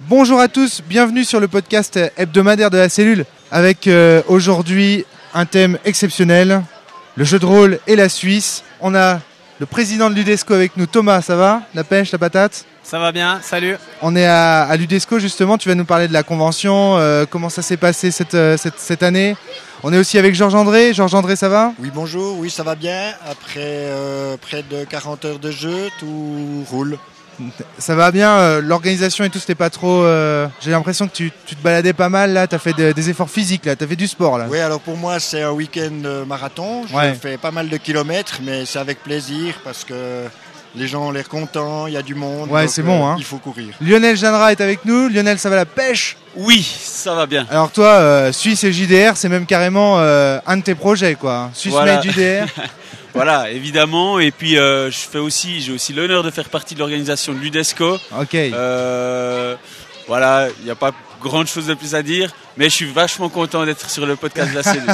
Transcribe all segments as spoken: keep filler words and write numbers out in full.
Bonjour à tous, bienvenue sur le podcast hebdomadaire de la cellule avec euh, aujourd'hui un thème exceptionnel, le jeu de rôle et la Suisse. On a le président de l'Udesco avec nous, Thomas, ça va? La pêche, la patate? Ça va bien, salut. On est à, à l'Udesco justement, tu vas nous parler de la convention, euh, comment ça s'est passé cette, euh, cette, cette année. On est aussi avec Georges-André. Georges-André, ça va? Oui, bonjour, oui, ça va bien. Après euh, près de quarante heures de jeu, tout roule. Ça va bien, euh, l'organisation et tout, c'était pas trop... Euh, j'ai l'impression que tu, tu te baladais pas mal là, tu as fait de, des efforts physiques là, tu as fait du sport là. Oui, alors pour moi c'est un week-end marathon, je ouais. fais pas mal de kilomètres, mais c'est avec plaisir parce que les gens ont l'air contents, il y a du monde, ouais, donc c'est bon, euh, hein. Il faut courir. Lionel Jeannera est avec nous. Lionel, ça va la pêche? Oui, ça va bien. Alors toi, euh, Suisse et J D R, c'est même carrément euh, un de tes projets quoi. Suisse voilà. Made J D R. Voilà, évidemment. Et puis euh, je fais aussi, j'ai aussi l'honneur de faire partie de l'organisation de l'Udesco. Ok. Euh, voilà, il n'y a pas grande chose de plus à dire, mais je suis vachement content d'être sur le podcast de la cellule.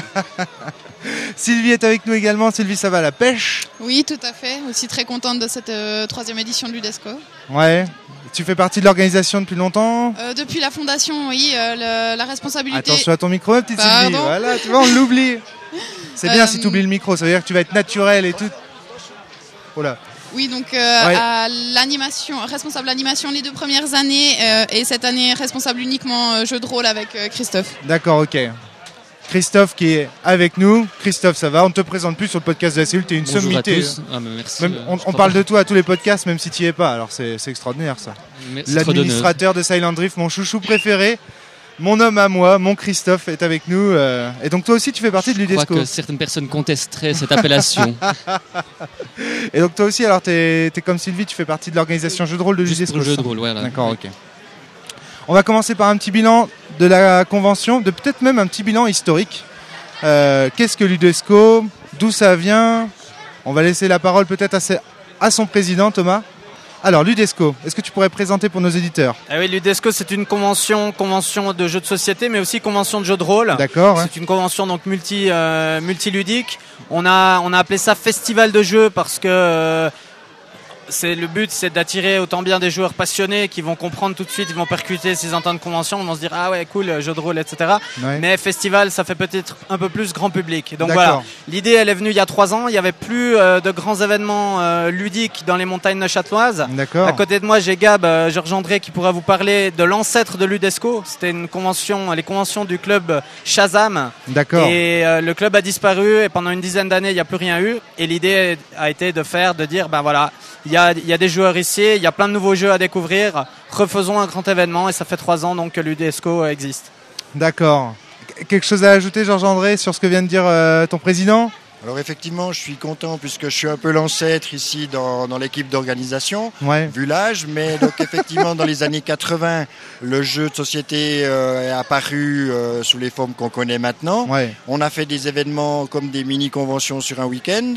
Sylvie est avec nous également. Sylvie, ça va la pêche? Oui, tout à fait. Aussi très contente de cette euh, troisième édition de l'Udesco. Ouais. Tu fais partie de l'organisation depuis longtemps? euh, Depuis la fondation, oui. Euh, le, la responsabilité... Attention à ton micro, ma petite Pardon. Sylvie. Voilà, tu vois, on l'oublie. C'est bien euh, si tu oublies le micro, ça veut dire que tu vas être naturel et tout. Oh là. Oui, donc euh, ouais. à l'animation, responsable animation les deux premières années euh, et cette année responsable uniquement euh, jeu de rôle avec euh, Christophe. D'accord, ok. Christophe qui est avec nous. Christophe, ça va? On ne te présente plus sur le podcast de la cellule, tu es une Bonjour sommité. À tous. Ah, merci, même, euh, on on parle de toi à tous les podcasts, même si tu n'y es pas, alors c'est, c'est extraordinaire ça. Merci, l'administrateur de Silent Drift, mon chouchou préféré. Mon homme à moi, mon Christophe est avec nous. Euh, et donc toi aussi tu fais partie de l'Udesco. Je crois que certaines personnes contesteraient cette appellation. Et donc toi aussi, alors t'es, t'es comme Sylvie, tu fais partie de l'organisation jeu de rôle de Juste l'Udesco. pour le jeu de rôle, voilà. D'accord, ok. On va commencer par un petit bilan de la convention, de peut-être même un petit bilan historique. Euh, qu'est-ce que l'Udesco? D'où ça vient? On va laisser la parole peut-être à, ses, à son président, Thomas. Alors, l'Udesco, est-ce que tu pourrais présenter pour nos éditeurs? Ah oui, l'Udesco, c'est une convention, convention de jeux de société, mais aussi convention de jeux de rôle. D'accord. Ouais. C'est une convention donc multi, euh, multiludique. On a, on a appelé ça festival de jeux parce que euh, c'est, le but, c'est d'attirer autant bien des joueurs passionnés qui vont comprendre tout de suite, ils vont percuter s'ils entendent convention, ils vont se dire ah ouais cool, jeu de rôle, et cetera. Ouais. Mais festival, ça fait peut-être un peu plus grand public. Donc D'accord. voilà, l'idée elle est venue il y a trois ans. Il y avait plus euh, de grands événements euh, ludiques dans les montagnes neuchâteloises. D'accord. À côté de moi, j'ai Gab, euh, Georges-André qui pourra vous parler de l'ancêtre de l'Udesco. C'était une convention, les conventions du club Shazam. D'accord. Et euh, le club a disparu et pendant une dizaine d'années, il n'y a plus rien eu. Et l'idée a été de faire, de dire, ben voilà, il y a, il y a des joueurs ici, il y a plein de nouveaux jeux à découvrir. Refaisons un grand événement et ça fait trois ans donc que l'Udesco existe. D'accord. Quelque chose à ajouter, Georges-André, sur ce que vient de dire euh, ton président? Alors effectivement, je suis content puisque je suis un peu l'ancêtre ici dans, dans l'équipe d'organisation, ouais. vu l'âge, mais donc effectivement dans les années quatre-vingts, le jeu de société euh, est apparu euh, sous les formes qu'on connaît maintenant. Ouais. On a fait des événements comme des mini-conventions sur un week-end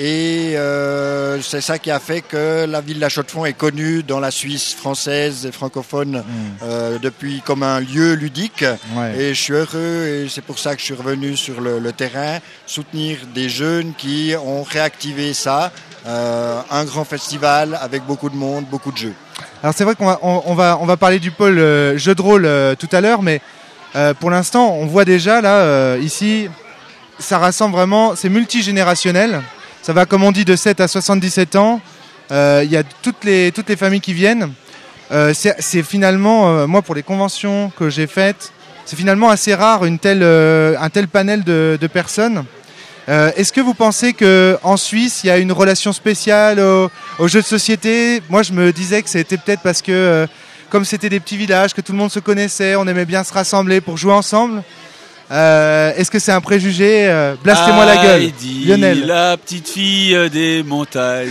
et euh, c'est ça qui a fait que la ville de La Chaux-de-Fonds est connue dans la Suisse française et francophone mmh. euh, depuis comme un lieu ludique. Ouais. Et je suis heureux et c'est pour ça que je suis revenu sur le, le terrain, soutenir des jeunes qui ont réactivé ça, euh, un grand festival avec beaucoup de monde, beaucoup de jeux. Alors c'est vrai qu'on va, on, on va, on va parler du pôle euh, jeu de rôle euh, tout à l'heure, mais euh, pour l'instant on voit déjà là, euh, ici, ça rassemble vraiment, c'est multigénérationnel, ça va comme on dit de sept à soixante-dix-sept ans, il euh, y a toutes les, toutes les familles qui viennent, euh, c'est, c'est finalement, euh, moi pour les conventions que j'ai faites, c'est finalement assez rare une telle, euh, un tel panel de, de personnes. Euh, est-ce que vous pensez qu'en Suisse, il y a une relation spéciale aux, aux jeux de société? Moi, je me disais que c'était peut-être parce que, euh, comme c'était des petits villages, que tout le monde se connaissait, on aimait bien se rassembler pour jouer ensemble. Euh, est-ce que c'est un préjugé? euh, Blastez-moi la gueule, Heidi, Lionel. La petite fille des montagnes.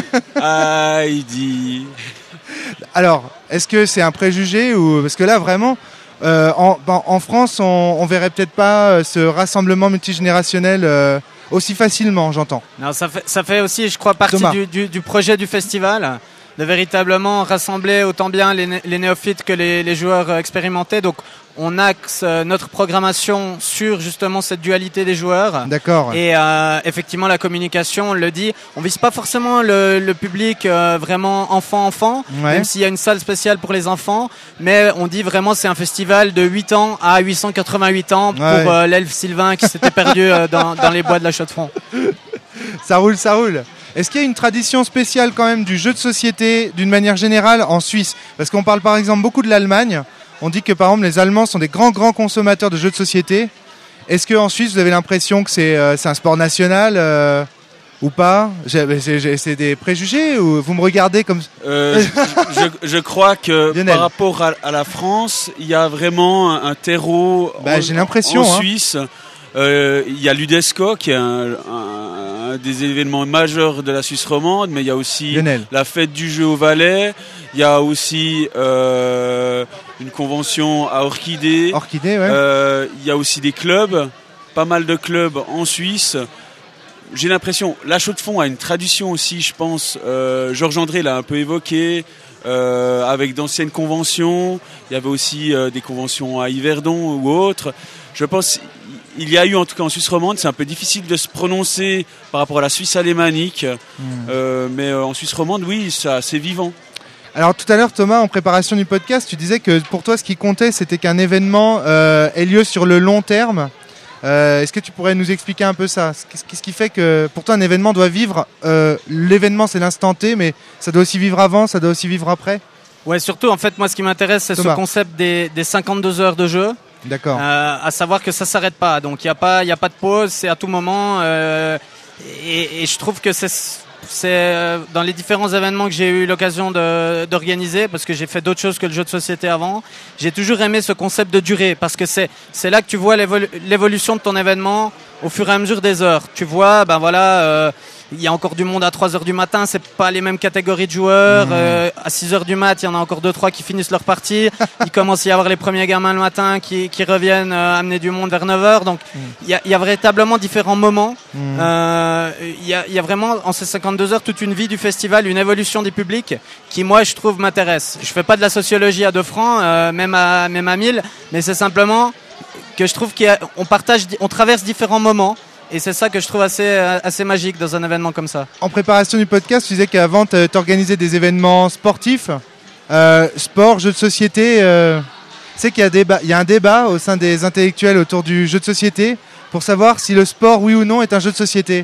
Heidi. Alors, est-ce que c'est un préjugé ou parce que là, vraiment... Euh, en, en France, on, on verrait peut-être pas ce rassemblement multigénérationnel euh, aussi facilement, j'entends. Non, ça fait, ça fait aussi, je crois, partie du, du, du projet du festival. de véritablement rassembler autant bien les, né- les néophytes que les, les joueurs euh, expérimentés. Donc on axe euh, notre programmation sur justement cette dualité des joueurs. D'accord. Et euh, effectivement, la communication, on le dit, on vise pas forcément le, le public euh, vraiment enfant-enfant, Ouais. même s'il y a une salle spéciale pour les enfants, mais on dit vraiment c'est un festival de huit ans à huit cent quatre-vingt-huit ans pour Ouais. euh, l'elfe Sylvain qui s'était perdu euh, dans, dans les bois de la Chaux-de-Fonds. Ça roule, ça roule. Est-ce qu'il y a une tradition spéciale quand même du jeu de société d'une manière générale en Suisse? Parce qu'on parle par exemple beaucoup de l'Allemagne. On dit que par exemple les Allemands sont des grands grands consommateurs de jeux de société. Est-ce qu'en Suisse vous avez l'impression que c'est euh, c'est un sport national euh, ou pas? J'ai- j'ai- j'ai- C'est des préjugés ou vous me regardez comme... Euh, je, je- je crois que Lionel. par rapport à, à la France, il y a vraiment un, un terreau Bah, en, j'ai l'impression, en hein. Suisse. Euh, il y a l'UDESCO qui est un, un- un des événements majeurs de la Suisse romande, mais il y a aussi Lionel. la fête du jeu au Valais. Il y a aussi euh, une convention à Orchidée. Orchidée, ouais. Euh, il y a aussi des clubs, pas mal de clubs en Suisse. J'ai l'impression, la Chaux-de-Fonds a une tradition aussi, je pense. Euh, Georges André l'a un peu évoqué, euh, avec d'anciennes conventions. Il y avait aussi euh, des conventions à Yverdon ou autres. Je pense il y a eu, en tout cas en Suisse romande, c'est un peu difficile de se prononcer par rapport à la Suisse alémanique. Hmm. Euh, mais euh, en Suisse romande, oui, ça, c'est vivant. Alors tout à l'heure Thomas, en préparation du podcast, tu disais que pour toi ce qui comptait c'était qu'un événement euh, ait lieu sur le long terme. Euh, Est-ce que tu pourrais nous expliquer un peu ça? Qu'est-ce qu'est-ce qui fait que pour toi un événement doit vivre, euh, l'événement c'est l'instant T, mais ça doit aussi vivre avant, ça doit aussi vivre après? Ouais, surtout en fait moi ce qui m'intéresse c'est ce Thomas. concept des, des cinquante-deux heures de jeu. D'accord. Euh, à savoir que ça s'arrête pas, donc il y a pas, il y a pas de pause, c'est à tout moment. Euh, et, et je trouve que c'est, c'est euh, dans les différents événements que j'ai eu l'occasion de, d'organiser, parce que j'ai fait d'autres choses que le jeu de société avant. J'ai toujours aimé ce concept de durée, parce que c'est, c'est là que tu vois l'évolu- l'évolution de ton événement au fur et à mesure des heures. Tu vois, ben voilà. Euh, il y a encore du monde à trois heures du matin, c'est pas les mêmes catégories de joueurs. Mmh. Euh, à six heures du mat, il y en a encore deux trois qui finissent leur partie. Il commence à y avoir les premiers gamins le matin qui, qui reviennent euh, amener du monde vers neuf heures. Donc il y, a, il y a véritablement différents moments. Mmh. Euh, Il y, a, il y a vraiment en ces cinquante-deux heures toute une vie du festival, une évolution du public qui moi je trouve m'intéresse. Je fais pas de la sociologie à deux francs, euh, même à même à mille, mais c'est simplement que je trouve qu'on partage, on traverse différents moments. Et c'est ça que je trouve assez, assez magique dans un événement comme ça. En préparation du podcast, tu disais qu'avant tu organisais des événements sportifs, euh, sport, jeux de société. Euh, tu sais qu'il y a, débat, il y a un débat au sein des intellectuels autour du jeu de société pour savoir si le sport, oui ou non, est un jeu de société.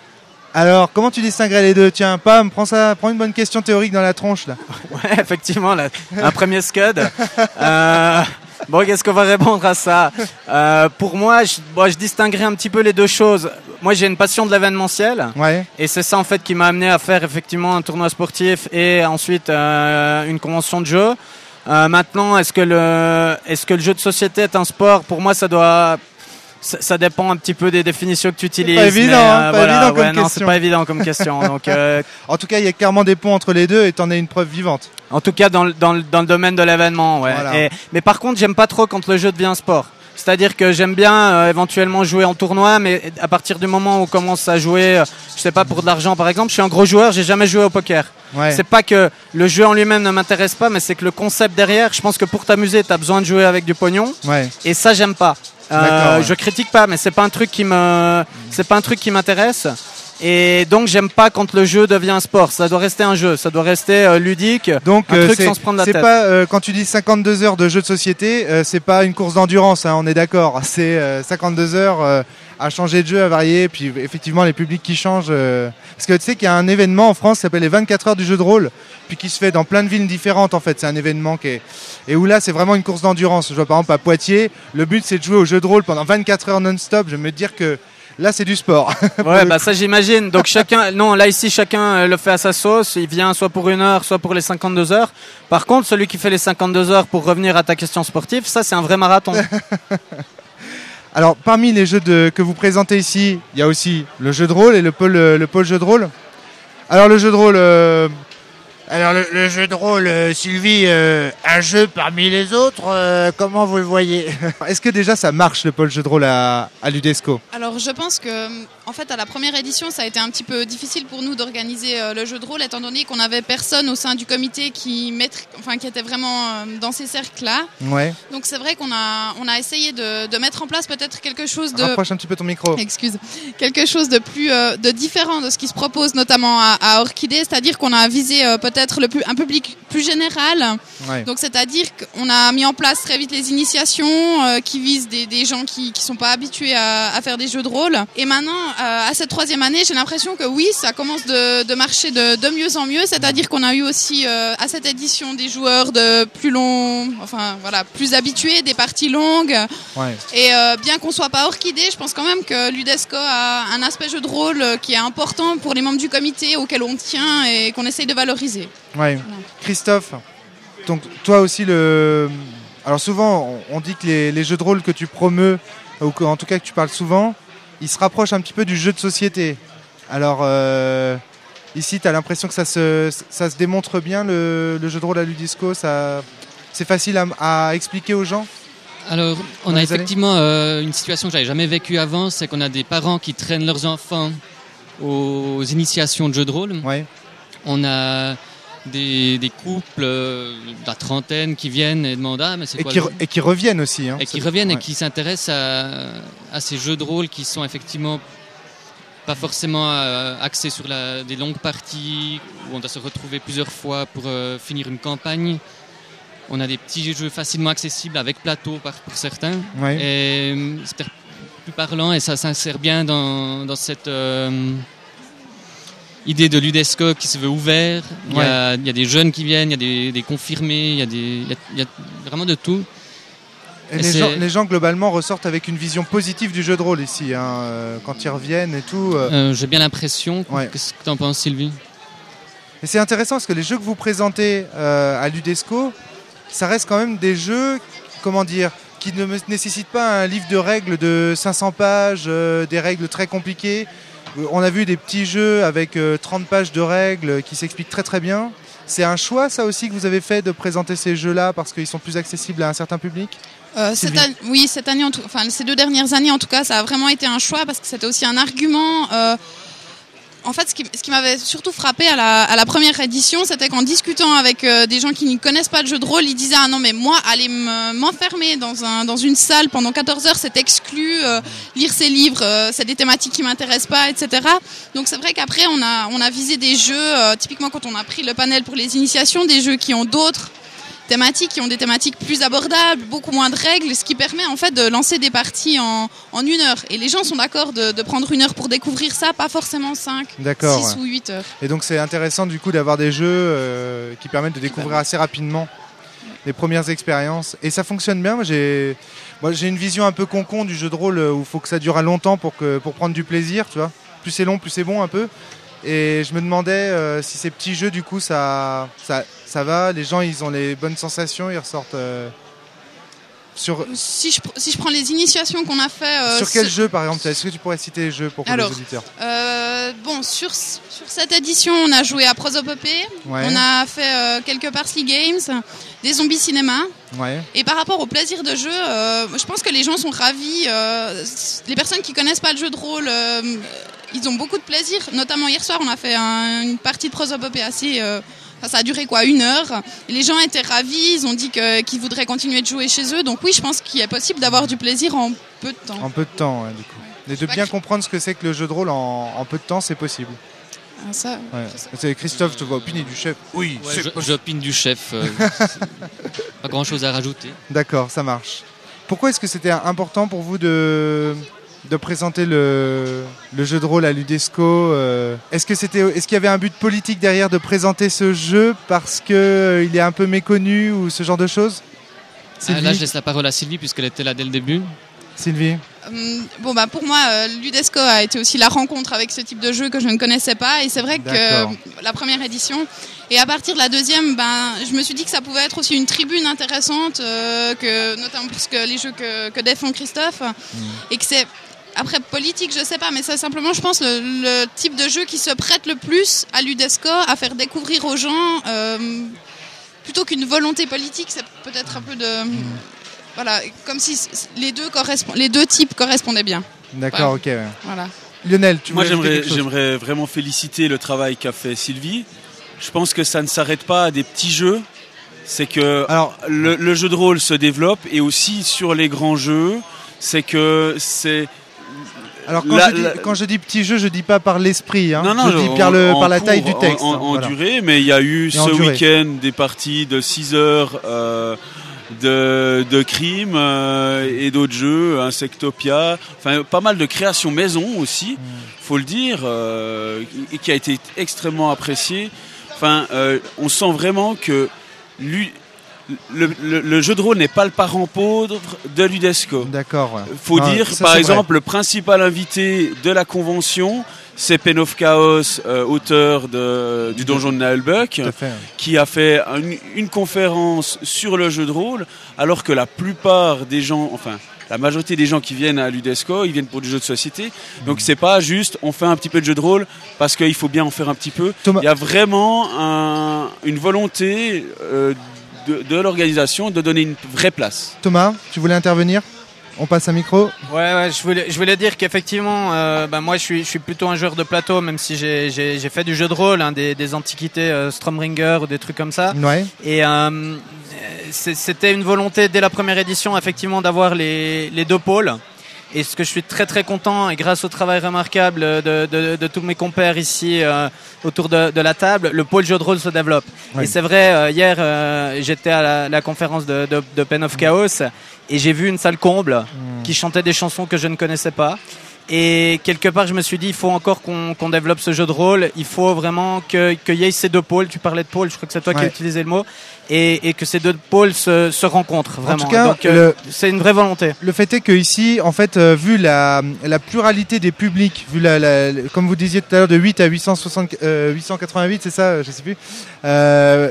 Alors, comment tu distinguerais les deux? Tiens, Pam, prends, ça, prends une bonne question théorique dans la tronche là. Ouais, effectivement, là, un premier scud. Euh, bon, qu'est-ce qu'on va répondre à ça? euh, Pour moi, je, bon, je distinguerais un petit peu les deux choses. Moi, j'ai une passion de l'événementiel. Ouais. Et c'est ça, en fait, qui m'a amené à faire effectivement un tournoi sportif et ensuite euh, une convention de jeu. Euh, maintenant, est-ce que le, est-ce que le jeu de société est un sport? Pour moi, ça doit... Ça, ça dépend un petit peu des définitions que tu utilises. pas évident, mais, hein, euh, pas voilà, évident comme ouais, non, question. c'est pas évident comme question. Donc, euh, En tout cas, il y a clairement des ponts entre les deux et t'en es une preuve vivante. en tout cas, dans le, dans le, dans le domaine de l'événement, ouais. Voilà. Et, mais par contre, j'aime pas trop quand le jeu devient un sport. C'est-à-dire que j'aime bien euh, éventuellement jouer en tournoi, mais à partir du moment où on commence à jouer, euh, je sais pas, pour de l'argent par exemple, je suis un gros joueur, j'ai jamais joué au poker. Ouais. C'est pas que le jeu en lui-même ne m'intéresse pas, mais c'est que le concept derrière, je pense que pour t'amuser, t'as besoin de jouer avec du pognon, Ouais. et ça j'aime pas. Euh, D'accord, ouais. Je critique pas, mais c'est pas un truc qui me, c'est pas un truc qui m'intéresse. Et donc j'aime pas quand le jeu devient un sport. Ça doit rester un jeu, ça doit rester euh, ludique. Donc un euh, truc c'est sans se prendre la c'est tête. pas euh, quand tu dis cinquante-deux heures de jeu de société, euh, c'est pas une course d'endurance, hein, on est d'accord. C'est euh, cinquante-deux heures euh, à changer de jeu, à varier, puis effectivement les publics qui changent. euh, Parce que tu sais qu'il y a un événement en France qui s'appelle les vingt-quatre heures du jeu de rôle, puis qui se fait dans plein de villes différentes en fait. C'est un événement qui est et où là c'est vraiment une course d'endurance. Je vois par exemple à Poitiers, le but c'est de jouer au jeu de rôle pendant vingt-quatre heures non-stop. Je vais me dire que là c'est du sport. Ouais, bah ça j'imagine. Donc chacun, non, là ici chacun euh, le fait à sa sauce. Il vient soit pour une heure, soit pour les cinquante-deux heures. Par contre, celui qui fait les cinquante-deux heures pour revenir à ta question sportive, ça c'est un vrai marathon. Alors, parmi les jeux de, que vous présentez ici, il y a aussi le jeu de rôle et le pôle, le pôle jeu de rôle. Alors, le jeu de rôle, euh, Alors le, le jeu de rôle, euh, Sylvie, euh, un jeu parmi les autres, euh, comment vous le voyez? Est-ce que déjà ça marche le pôle jeu de rôle à, à l'Udesco? Alors je pense que en fait à la première édition ça a été un petit peu difficile pour nous d'organiser euh, le jeu de rôle étant donné qu'on n'avait personne au sein du comité qui, maîtri- enfin, qui était vraiment euh, dans ces cercles-là. Ouais. Donc c'est vrai qu'on a, on a essayé de, de mettre en place peut-être quelque chose de... Rapproche un petit peu ton micro. Excuse. Quelque chose de plus euh, de différent de ce qui se propose notamment à, à Orchidée, c'est-à-dire qu'on a visé euh, peut-être le pu- un public plus général. Ouais. Donc c'est-à-dire qu'on a mis en place très vite les initiations euh, qui visent des, des gens qui qui sont pas habitués à, à faire des jeux de rôle. Et maintenant euh, à cette troisième année, j'ai l'impression que oui, ça commence de, de marcher de, de mieux en mieux. C'est-à-dire qu'on a eu aussi euh, à cette édition des joueurs de plus long, enfin voilà, plus habitués, des parties longues. Ouais. Et euh, bien qu'on soit pas Orchidée, je pense quand même que l'Udesco a un aspect jeu de rôle qui est important pour les membres du comité auquel on tient et qu'on essaye de valoriser. Ouais. Christophe, donc toi aussi le. Alors souvent on, on dit que les, les jeux de rôle que tu promeus, ou que, en tout cas que tu parles souvent, ils se rapprochent un petit peu du jeu de société. Alors euh, ici tu as l'impression que ça se, ça se démontre bien le, le jeu de rôle à l'Udesco, ça, c'est facile à, à expliquer aux gens? Alors, on Dans a les effectivement euh, une situation que j'avais jamais vécue avant, c'est qu'on a des parents qui traînent leurs enfants aux initiations de jeux de rôle. Ouais. On a des, des couples euh, de la trentaine qui viennent et demandent ah mais c'est Et quoi qui, le re- jeu et qui reviennent aussi. Hein. et qui C'est- reviennent ouais. et qui s'intéressent à, à ces jeux de rôle qui sont effectivement pas forcément euh, axés sur la, des longues parties où on doit se retrouver plusieurs fois pour euh, finir une campagne. On a des petits jeux facilement accessibles avec plateau par, pour certains. Ouais. Et euh, c'est peut-être plus parlant et ça s'insère bien dans, dans cette euh, idée de l'Udesco qui se veut ouvert. Il y a, il y a des jeunes qui viennent, il y a des, des confirmés, il y a, des, il y a, il y a vraiment de tout. Et Et les, c'est- gens, les gens globalement ressortent avec une vision positive du jeu de rôle ici, hein, euh, quand ils reviennent et tout. euh. Euh, j'ai bien l'impression. Ouais. Qu'est-ce que tu en penses, Sylvie? Et c'est intéressant parce que les jeux que vous présentez euh, à l'Udesco, ça reste quand même des jeux, comment dire, qui ne me- nécessitent pas un livre de règles de cinq cents pages, euh, des règles très compliquées. Euh, On a vu des petits jeux avec euh, trente pages de règles qui s'expliquent très très bien. C'est un choix ça aussi que vous avez fait de présenter ces jeux-là parce qu'ils sont plus accessibles à un certain public? Euh, cette Sylvie. année, oui, cette année, en tout, enfin ces deux dernières années en tout cas, ça a vraiment été un choix parce que c'était aussi un argument. Euh, en fait, ce qui, ce qui m'avait surtout frappé à la, à la première édition, c'était qu'en discutant avec euh, des gens qui ne connaissent pas le jeu de rôle, ils disaient ah non mais moi aller me- m'enfermer dans un dans une salle pendant quatorze heures, c'est exclu. Euh, lire ces livres, euh, c'est des thématiques qui m'intéressent pas, et cetera. Donc c'est vrai qu'après on a on a visé des jeux, euh, typiquement quand on a pris le panel pour les initiations, des jeux qui ont d'autres thématiques, qui ont des thématiques plus abordables, beaucoup moins de règles, ce qui permet en fait de lancer des parties en, en une heure. Et les gens sont d'accord de, de prendre une heure pour découvrir ça, pas forcément cinq, D'accord, six ouais. ou huit heures. Et donc c'est intéressant du coup d'avoir des jeux euh, qui permettent de découvrir assez rapidement les premières expériences. Et ça fonctionne bien. Moi j'ai, moi, j'ai une vision un peu concon du jeu de rôle où il faut que ça dure à longtemps pour, que, pour prendre du plaisir, tu vois. Plus c'est long, plus c'est bon un peu. Et je me demandais euh, si ces petits jeux du coup ça, ça, ça va, les gens ils ont les bonnes sensations, ils ressortent euh, sur... Si je, pr- si je prends les initiations qu'on a fait... euh, Sur quel ce- jeu par exemple? Est-ce que tu pourrais citer les jeux pour que Alors, les auditeurs? Euh, bon, sur, sur cette édition, on a joué à Prosopopée, Ouais. on a fait euh, quelques Parsley Games, des zombies cinéma. Ouais. Et par rapport au plaisir de jeu, euh, je pense que les gens sont ravis. Euh, les personnes qui connaissent pas le jeu de rôle, euh, ils ont beaucoup de plaisir. Notamment hier soir, on a fait un- une partie de Prosopopée assez... Euh, enfin, ça a duré quoi, une heure. Et les gens étaient ravis, ils ont dit que, qu'ils voudraient continuer de jouer chez eux. Donc oui, je pense qu'il est possible d'avoir du plaisir en peu de temps. En peu de temps, ouais, du coup. Et de pas bien que- comprendre ce que c'est que le jeu de rôle en, en peu de temps, c'est possible. Ah, ça, Ouais. C'est Christophe, tu vas opiner du chef. Oui, Ouais, c'est je- possible. J'opine du chef. euh, pas grand chose à rajouter. D'accord, ça marche. Pourquoi est-ce que c'était important pour vous de, de présenter le, le jeu de rôle à l'Udesco euh, Est-ce que c'était, est-ce qu'il y avait un but politique derrière de présenter ce jeu parce que euh, il est un peu méconnu ou ce genre de choses? Ah, Sylvie, là, je laisse la parole à Sylvie puisqu'elle était là dès le début. Sylvie. Hum, Bon bah pour moi euh, l'Udesco a été aussi la rencontre avec ce type de jeu que je ne connaissais pas et c'est vrai que D'accord. euh, la première édition et à partir de la deuxième ben je me suis dit que ça pouvait être aussi une tribune intéressante euh, que notamment pour ce que les jeux que, que défend Christophe et que c'est Après, politique, je sais pas, mais c'est simplement, je pense, le, le type de jeu qui se prête le plus à l'Udesco, à faire découvrir aux gens, euh, plutôt qu'une volonté politique, c'est peut-être un peu de... Mmh. Voilà, comme si les deux, correspond, les deux types correspondaient bien. D'accord, ouais. ok. Ouais. Voilà. Lionel, tu Moi, veux j'aimerais, j'aimerais vraiment féliciter le travail qu'a fait Sylvie. Je pense que ça ne s'arrête pas à des petits jeux. C'est que Alors, le, le jeu de rôle se développe et aussi sur les grands jeux, c'est que c'est... Alors quand, la, je dis, la... quand je dis petit jeu, je dis pas par l'esprit, hein. non, non, je dis en, par, le, par la cours, taille du texte. En, en, hein, en voilà. durée, mais il y a eu et ce week-end des parties de six heures euh, de, de crime euh, et d'autres jeux, Insectopia, enfin pas mal de créations maison aussi, mm. faut le dire, euh, et qui a été extrêmement apprécié. Enfin, euh, on sent vraiment que lui, le, le, le jeu de rôle n'est pas le parent pauvre de l'Udesco. D'accord. Ouais. Faut non, dire, ça, par exemple, vrai. le principal invité de la convention, c'est Pen of Chaos, euh, auteur de, du Donjon de Naheulbeuk, fait, ouais. qui a fait une, une conférence sur le jeu de rôle, alors que la plupart des gens, enfin, la majorité des gens qui viennent à l'Udesco, ils viennent pour du jeu de société. Donc c'est pas juste on fait un petit peu de jeu de rôle parce qu'il faut bien en faire un petit peu. Thomas. Il y a vraiment un, une volonté euh, de, de l'organisation de donner une vraie place. Thomas, tu voulais intervenir ? On passe un micro. Ouais, ouais, je voulais, je voulais dire qu'effectivement, euh, bah, moi, je suis, je suis plutôt un joueur de plateau, même si j'ai, j'ai, j'ai fait du jeu de rôle, hein, des, des antiquités, euh, Stromringer ou des trucs comme ça. Ouais. Et euh, c'était une volonté dès la première édition, effectivement, d'avoir les, les deux pôles. Et ce que je suis très très content, et grâce au travail remarquable de, de, de tous mes compères ici euh, autour de, de la table, le pôle jeu de rôle se développe. Oui. Et c'est vrai, euh, hier euh, j'étais à la, la conférence de, de, de Pen of Chaos et j'ai vu une salle comble mmh. qui chantait des chansons que je ne connaissais pas. Et quelque part, je me suis dit, il faut encore qu'on, qu'on développe ce jeu de rôle. Il faut vraiment que, qu'il y ait ces deux pôles. Tu parlais de pôle, je crois que c'est toi ouais. qui as utilisé le mot. Et, et que ces deux pôles se, se rencontrent vraiment. En tout cas, donc, euh, le, c'est une vraie volonté. Le fait est que ici, en fait, euh, vu la, la pluralité des publics, vu la, la, la, comme vous disiez tout à l'heure, de huit à huit cent soixante, euh, huit cent quatre-vingt-huit, c'est ça, je sais plus. Il euh,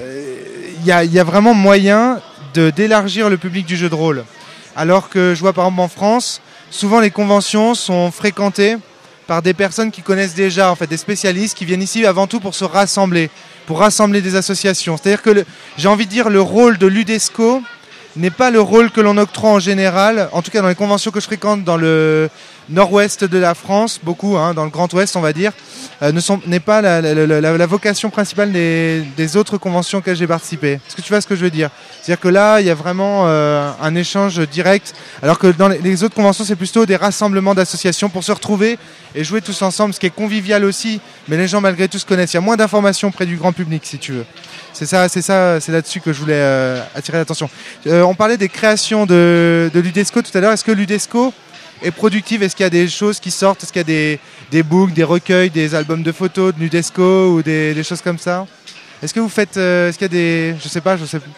y, a, y a vraiment moyen de, d'élargir le public du jeu de rôle. Alors que je vois par exemple en France, souvent les conventions sont fréquentées par des personnes qui connaissent déjà, en fait, des spécialistes qui viennent ici avant tout pour se rassembler, pour rassembler des associations. C'est-à-dire que le, j'ai envie de dire le rôle de l'Udesco n'est pas le rôle que l'on octroie en général, en tout cas dans les conventions que je fréquente dans le nord-ouest de la France, beaucoup, hein, dans le Grand Ouest on va dire, euh, ne sont, n'est pas la, la, la, la, la vocation principale des, des autres conventions auxquelles j'ai participé. Est-ce que tu vois ce que je veux dire ? C'est-à-dire que là, il y a vraiment euh, un échange direct, alors que dans les, les autres conventions, c'est plutôt des rassemblements d'associations pour se retrouver et jouer tous ensemble, ce qui est convivial aussi, mais les gens malgré tout se connaissent. Il y a moins d'informations près du grand public, si tu veux. C'est ça, c'est ça, c'est là-dessus que je voulais euh, attirer l'attention. Euh, on parlait des créations de, de l'Udesco tout à l'heure. Est-ce que l'Udesco est productive ? Est-ce qu'il y a des choses qui sortent ? Est-ce qu'il y a des, des books, des recueils, des albums de photos de l'Udesco ou des, des choses comme ça ? Est-ce que vous faites, euh, est-ce qu'il y a des, je sais pas, je sais pas.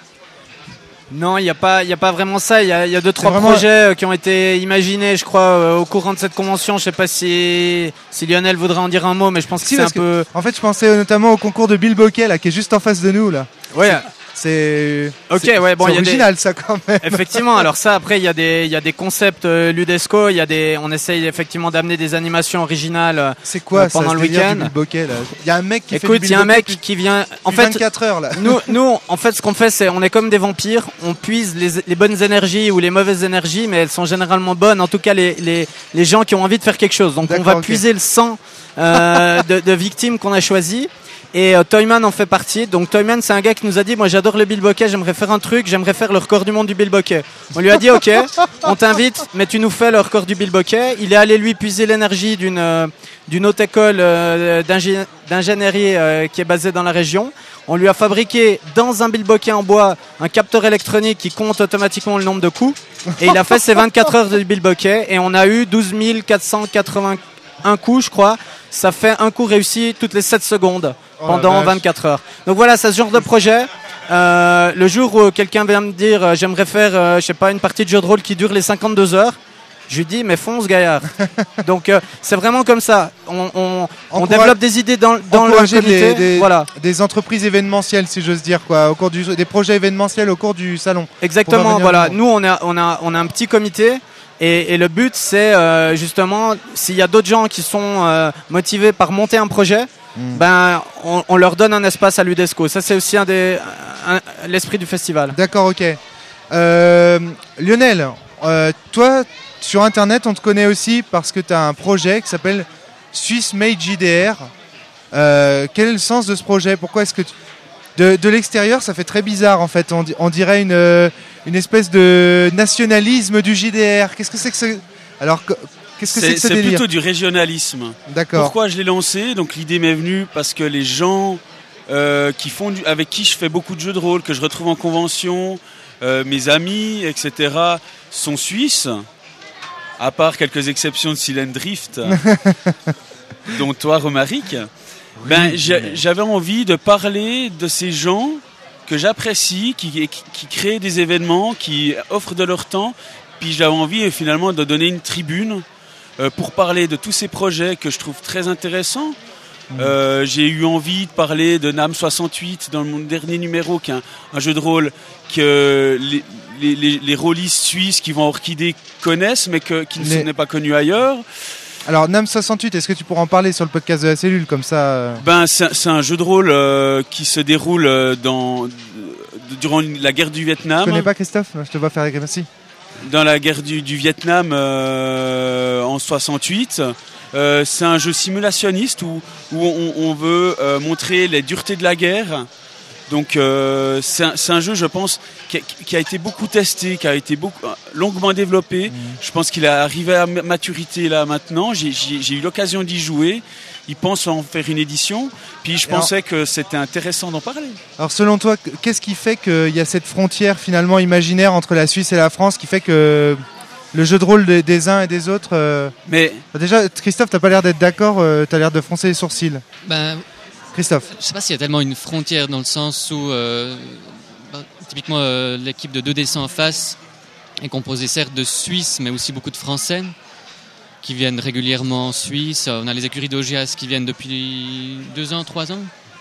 Non, il n'y a pas, il y a pas vraiment ça. Il y a, il y a deux, trois vraiment... projets qui ont été imaginés, je crois, au courant de cette convention. Je sais pas si, si Lionel voudrait en dire un mot, mais je pense que si, c'est un que, peu. En fait, je pensais notamment au concours de Bill Bocquet, là, qui est juste en face de nous, là. Ouais. C'est, ok, c'est, ouais, bon, c'est il y a original des... ça quand même. Effectivement, alors ça après il y a des il y a des concepts euh, Ludesco, il y a des on essaye effectivement d'amener des animations originales. C'est quoi euh, pendant ça, le week-end du Bocquet, là. Il y a un mec qui Écoute, fait du il y a un mec plus, qui vient en plus fait vingt-quatre heures là. Nous nous en fait ce qu'on fait c'est on est comme des vampires, on puise les, les bonnes énergies ou les mauvaises énergies mais elles sont généralement bonnes, en tout cas les les les gens qui ont envie de faire quelque chose. Donc D'accord, on va okay. puiser le sang euh, de, de victimes qu'on a choisi. Et euh, Toyman en fait partie. Donc Toyman c'est un gars qui nous a dit moi j'adore le Bill Bocquet, j'aimerais faire un truc, j'aimerais faire le record du monde du Bill Bocquet. On lui a dit ok, on t'invite, mais tu nous fais le record du Bill Bocquet. Il est allé lui puiser l'énergie d'une euh, d'une haute école euh, d'ingé- d'ingénierie euh, qui est basée dans la région. On lui a fabriqué dans un Bill Bocquet en bois un capteur électronique qui compte automatiquement le nombre de coups. Et il a fait ses vingt-quatre heures de Bill Bocquet et on a eu douze mille quatre cent quatre-vingt-un coups je crois. Ça fait un coup réussi toutes les sept secondes. Pendant oh vingt-quatre heures. Donc voilà, c'est ce genre de projet. Euh, le jour où quelqu'un vient me dire euh, j'aimerais faire, euh, je sais pas, une partie de jeu de rôle qui dure les cinquante-deux heures, je lui dis mais fonce gaillard. Donc euh, c'est vraiment comme ça. On, on, on développe des idées dans, dans le comité. Des, des, voilà. des entreprises événementielles, si j'ose dire, quoi, au cours du, des projets événementiels au cours du salon. Exactement. Voilà. Nous on a, on a, on a un petit comité. Et, et le but, c'est euh, justement, s'il y a d'autres gens qui sont euh, motivés par monter un projet, mmh. ben, on, on leur donne un espace à l'Udesco. Ça, c'est aussi un des, un, l'esprit du festival. D'accord, ok. Euh, Lionel, euh, toi, sur Internet, on te connaît aussi parce que tu as un projet qui s'appelle Swiss Made J D R. Euh, quel est le sens de ce projet ? Pourquoi est-ce que tu... de, de l'extérieur, ça fait très bizarre en fait. On, on dirait une, une espèce de nationalisme du J D R. Qu'est-ce que c'est que ce... Alors, qu'est-ce que c'est, c'est que ce C'est délire ? plutôt du régionalisme. D'accord. Pourquoi je l'ai lancé ? Donc l'idée m'est venue parce que les gens euh, qui font du, avec qui je fais beaucoup de jeux de rôle, que je retrouve en convention, euh, mes amis, et cetera, sont suisses. À part quelques exceptions de Silent Drift, dont toi, Romaric, ben, j'avais envie de parler de ces gens que j'apprécie, qui, qui, qui créent des événements, qui offrent de leur temps. Puis j'avais envie finalement de donner une tribune euh, pour parler de tous ces projets que je trouve très intéressants. Euh, j'ai eu envie de parler de Nam soixante-huit dans mon dernier numéro, qui est un, un jeu de rôle que les, les, les, les rôlistes suisses qui vont à Orchidée connaissent, mais que, qui les... n'est pas connu ailleurs. Alors Nam soixante-huit, est-ce que tu pourras en parler sur le podcast de la cellule comme ça euh... Ben c'est, c'est un jeu de rôle euh, qui se déroule dans, durant la guerre du Vietnam. Je connais pas Christophe, je te vois faire des merci. Dans la guerre du, du Vietnam euh, en soixante-huit. Euh, c'est un jeu simulationniste où, où on, on veut euh, montrer les duretés de la guerre. Donc euh, c'est, un, c'est un jeu, je pense, qui a, qui a été beaucoup testé, qui a été beaucoup, longuement développé. Mmh. Je pense qu'il est arrivé à maturité là maintenant. J'ai, j'ai, j'ai eu l'occasion d'y jouer. Ils pensent en faire une édition. Puis je alors, pensais que c'était intéressant d'en parler. Alors selon toi, qu'est-ce qui fait qu'il y a cette frontière finalement imaginaire entre la Suisse et la France qui fait que le jeu de rôle des, des uns et des autres... Euh... Mais déjà, Christophe, t'as pas l'air d'être d'accord, euh, t'as l'air de froncer les sourcils. Ben, Christophe. Je sais pas s'il y a tellement une frontière dans le sens où, euh, ben, typiquement, euh, l'équipe de deux D cents en face est composée certes de Suisses, mais aussi beaucoup de Français qui viennent régulièrement en Suisse. On a les écuries d'Augias qui viennent depuis deux ans, trois ans.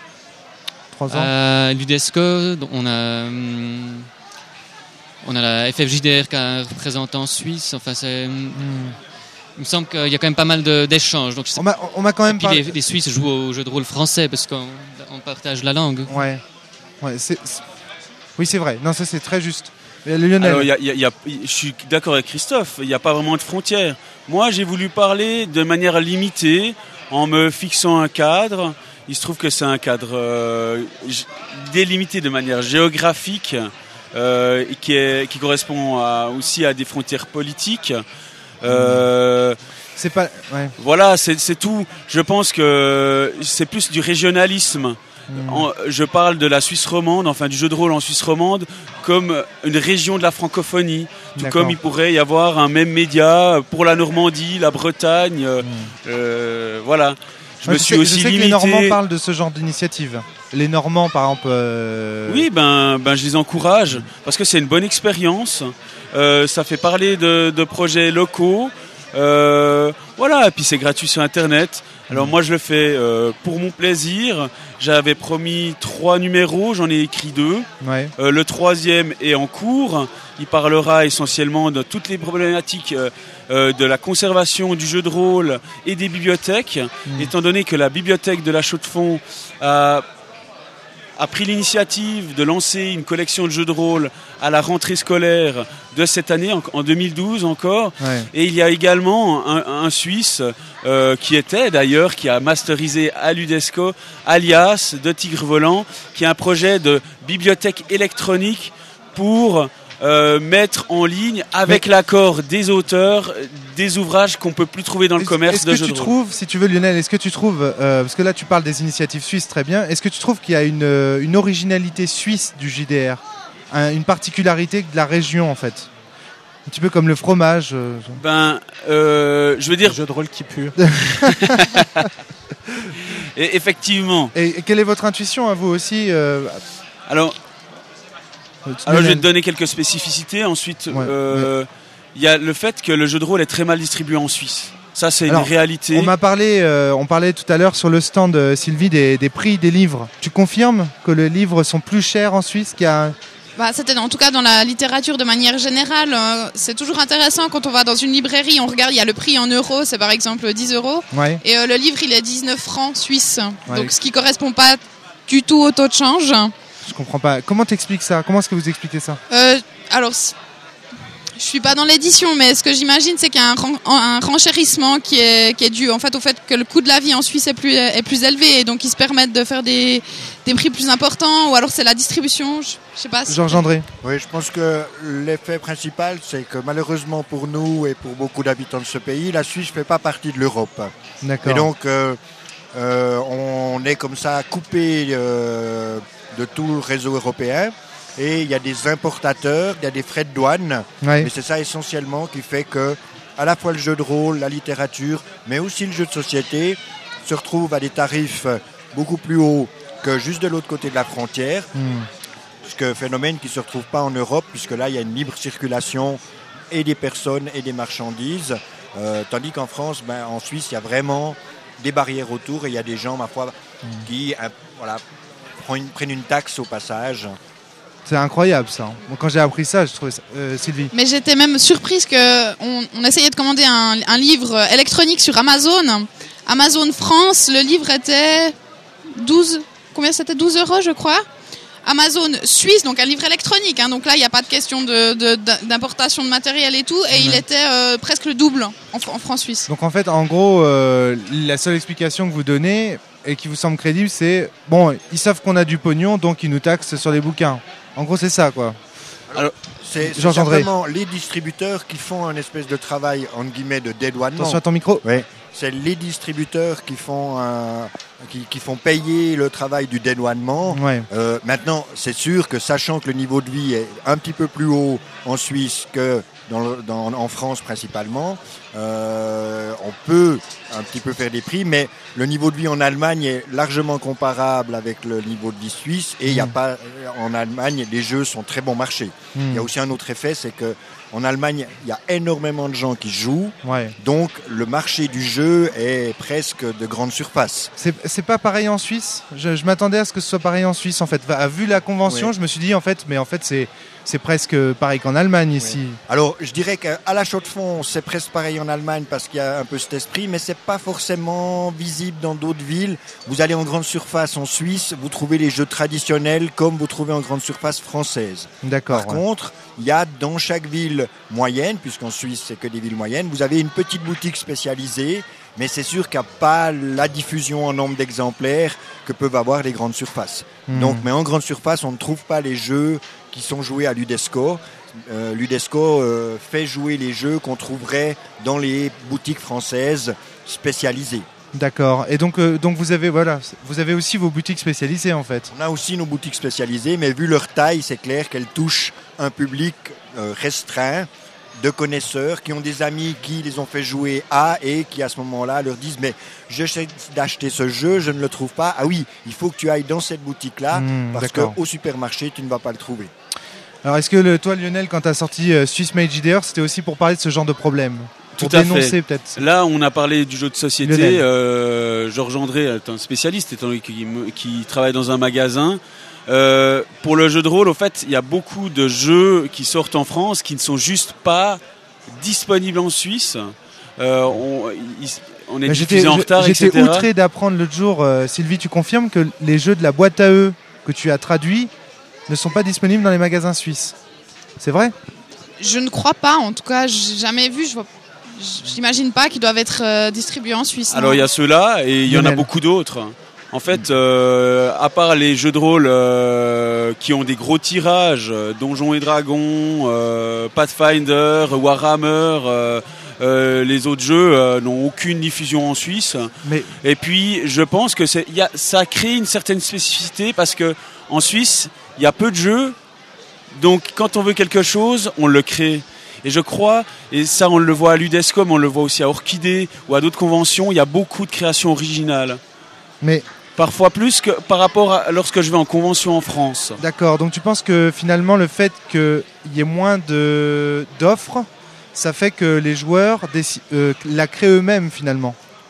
Trois ans. Euh, L'Udesco, on a... Hum, On a la F F J D R qui a un représentant suisse. Enfin, c'est... Mm. Il me semble qu'il y a quand même pas mal de, d'échanges. Donc, on, m'a, on m'a quand même Et puis parlé... les, les Suisses jouent au jeu de rôle français parce qu'on on partage la langue. Ouais. ouais c'est, c'est... Oui, c'est vrai. Non, ça c'est très juste. Lionel. Alors, y a, y a, y a, je suis d'accord avec Christophe. Il n'y a pas vraiment de frontières. Moi, j'ai voulu parler de manière limitée en me fixant un cadre. Il se trouve que c'est un cadre euh, délimité de manière géographique. Euh, qui, est, qui correspond à, aussi à des frontières politiques. Euh, c'est pas, ouais. Voilà, c'est, c'est tout. Je pense que c'est plus du régionalisme. Mmh. En, je parle de la Suisse romande, enfin du jeu de rôle en Suisse romande, comme une région de la francophonie. Tout D'accord. Comme il pourrait y avoir un même média pour la Normandie, la Bretagne. Mmh. Euh, voilà. Je ouais, me je suis sais, aussi je sais limité. Que les Normands parlent de ce genre d'initiative. Les Normands, par exemple. Euh... Oui, ben, ben, je les encourage parce que c'est une bonne expérience. Euh, ça fait parler de, de projets locaux. Euh, voilà, et puis c'est gratuit sur Internet. Alors moi, je le fais euh, pour mon plaisir. J'avais promis trois numéros, j'en ai écrit deux. Ouais. Euh, le troisième est en cours. Il parlera essentiellement de toutes les problématiques euh, euh, de la conservation du jeu de rôle et des bibliothèques, mmh. étant donné que la bibliothèque de la Chaux-de-Fonds a, a pris l'initiative de lancer une collection de jeux de rôle à la rentrée scolaire de cette année, en, en deux mille douze encore. Ouais. Et il y a également un, un Suisse euh, qui était d'ailleurs, qui a masterisé à l'Udesco, Alias de Tigre Volant, qui est un projet de bibliothèque électronique pour... Euh, mettre en ligne avec Mais... l'accord des auteurs des ouvrages qu'on peut plus trouver dans le est-ce, commerce est-ce de que jeux tu de rôle. trouves, si tu veux Lionel, est-ce que tu trouves, euh, parce que là tu parles des initiatives suisses très bien, est-ce que tu trouves qu'il y a une, une originalité suisse du J D R, un, une particularité de la région en fait, un petit peu comme le fromage euh... Ben, euh, je veux dire... Le jeu de rôle qui pue. Et effectivement. Et, et quelle est votre intuition à vous aussi euh... Alors... Alors je vais te donner quelques spécificités. Ensuite, il ouais, euh, ouais. y a le fait que le jeu de rôle est très mal distribué en Suisse. Ça, c'est Alors, une réalité. On m'a parlé, euh, on parlait tout à l'heure sur le stand de Sylvie des, des prix des livres. Tu confirmes que les livres sont plus chers en Suisse qu'il y a, Bah, c'était en tout cas dans la littérature de manière générale. Euh, c'est toujours intéressant quand on va dans une librairie, on regarde, il y a le prix en euros, c'est par exemple dix euros. Ouais. Et euh, le livre, il est dix-neuf francs suisses. Ouais. Donc ce qui correspond pas du tout au taux de change. Je comprends pas. Comment t'expliques ça? Comment est-ce que vous expliquez ça? Euh, alors, je suis pas dans l'édition, mais ce que j'imagine, c'est qu'il y a un, ren- un renchérissement qui est, qui est dû en fait au fait que le coût de la vie en Suisse est plus, est plus élevé, et donc ils se permettent de faire des, des prix plus importants, ou alors c'est la distribution. Je, je sais pas. Si Georges André. Oui, je pense que l'effet principal, c'est que malheureusement pour nous et pour beaucoup d'habitants de ce pays, la Suisse ne fait pas partie de l'Europe. D'accord. Et donc, euh, euh, on est comme ça coupé euh, de tout le réseau européen. Et il y a des importateurs, il y a des frais de douane. Ouais. Mais c'est ça essentiellement qui fait que à la fois le jeu de rôle, la littérature, mais aussi le jeu de société se retrouvent à des tarifs beaucoup plus hauts que juste de l'autre côté de la frontière. Hmm. Ce que phénomène qui ne se retrouve pas en Europe, puisque là il y a une libre circulation et des personnes et des marchandises. Euh, tandis qu'en France, ben, en Suisse, il y a vraiment des barrières autour et il y a des gens, ma foi, hmm. qui euh, voilà, prennent une taxe au passage. C'est incroyable ça. Bon, quand j'ai appris ça, je trouvais ça... Euh, Sylvie. Mais j'étais même surprise qu'on on essayait de commander un, un livre électronique sur Amazon. Amazon France, le livre était douze, combien c'était, douze euros je crois. Amazon Suisse, donc un livre électronique, hein, donc là il n'y a pas de question de, de, d'importation de matériel et tout, et mmh. il était euh, presque le double en, en francs suisses. Donc en fait, en gros, euh, la seule explication que vous donnez et qui vous semble crédible, c'est bon, ils savent qu'on a du pognon, donc ils nous taxent sur les bouquins. En gros, c'est ça, quoi. Alors, c'est, c'est simplement les distributeurs qui font un espèce de travail, entre guillemets, de dédouanement. Attention à ton micro. Oui. C'est les distributeurs qui font, un, qui, qui font payer le travail du dédouanement. Ouais. Euh, maintenant, c'est sûr que sachant que le niveau de vie est un petit peu plus haut en Suisse que dans le, dans, en France principalement, euh, on peut un petit peu faire des prix, mais le niveau de vie en Allemagne est largement comparable avec le niveau de vie suisse, et il mmh. y a pas, en Allemagne, les jeux sont très bon marché. Il mmh. y a aussi un autre effet, c'est que en Allemagne, il y a énormément de gens qui jouent, ouais. donc le marché du jeu est presque de grande surface. C'est, c'est pas pareil en Suisse. Je, je m'attendais à ce que ce soit pareil en Suisse, en fait. À vu la convention, oui. je me suis dit, en fait, mais en fait, c'est, c'est presque pareil qu'en Allemagne ici. Oui. Alors, je dirais qu'à la Chaux-de-Fonds, c'est presque pareil en Allemagne parce qu'il y a un peu cet esprit, mais c'est pas forcément visible dans d'autres villes. Vous allez en grande surface en Suisse, vous trouvez les jeux traditionnels comme vous trouvez en grande surface française. D'accord. Par ouais. contre, il y a dans chaque ville moyenne, puisqu'en Suisse c'est que des villes moyennes, vous avez une petite boutique spécialisée, mais c'est sûr qu'il n'y a pas la diffusion en nombre d'exemplaires que peuvent avoir les grandes surfaces. Mmh. Donc, mais en grande surface, on ne trouve pas les jeux qui sont joués à Ludesco. Euh, Ludesco euh, fait jouer les jeux qu'on trouverait dans les boutiques françaises spécialisées. D'accord. Et donc, euh, donc vous avez voilà, vous avez aussi vos boutiques spécialisées en fait. On a aussi nos boutiques spécialisées, mais vu leur taille, c'est clair qu'elles touchent un public euh, restreint de connaisseurs qui ont des amis qui les ont fait jouer à et qui à ce moment-là leur disent mais j'essaie d'acheter ce jeu, je ne le trouve pas. Ah oui, il faut que tu ailles dans cette boutique-là mmh, parce d'accord. qu'au supermarché, tu ne vas pas le trouver. Alors est-ce que le, toi Lionel, quand tu as sorti euh, Swiss Made J D R, c'était aussi pour parler de ce genre de problème? Tout pour à dénoncer fait. Peut-être. Là, on a parlé du jeu de société. Euh, Georges André est un spécialiste, étant donné qu'il qui travaille dans un magasin. Euh, pour le jeu de rôle, au fait, il y a beaucoup de jeux qui sortent en France qui ne sont juste pas disponibles en Suisse. Euh, on, il, on est j'étais, diffusé en retard, j'étais et cetera. J'étais outré d'apprendre l'autre jour, euh, Sylvie, tu confirmes que les jeux de la boîte à eux que tu as traduits ne sont pas disponibles dans les magasins suisses. C'est vrai ? Je ne crois pas, en tout cas, j'ai jamais vu, je vois, j'imagine pas qu'ils doivent être euh, distribués en Suisse. Alors il y a ceux-là et il y en a beaucoup d'autres. En fait, euh, à part les jeux de rôle euh, qui ont des gros tirages, Donjons et Dragons, euh, Pathfinder, Warhammer, euh, euh, les autres jeux euh, n'ont aucune diffusion en Suisse. Mais... Et puis, je pense que c'est, y a, ça crée une certaine spécificité parce que en Suisse, il y a peu de jeux. Donc, quand on veut quelque chose, on le crée. Et je crois, et ça on le voit à Ludesco, mais on le voit aussi à Orchidée ou à d'autres conventions, il y a beaucoup de créations originales. Mais parfois plus que par rapport à lorsque je vais en convention en France. D'accord, donc tu penses que finalement le fait qu'il y ait moins de, d'offres, ça fait que les joueurs déci- euh, la créent eux-mêmes finalement.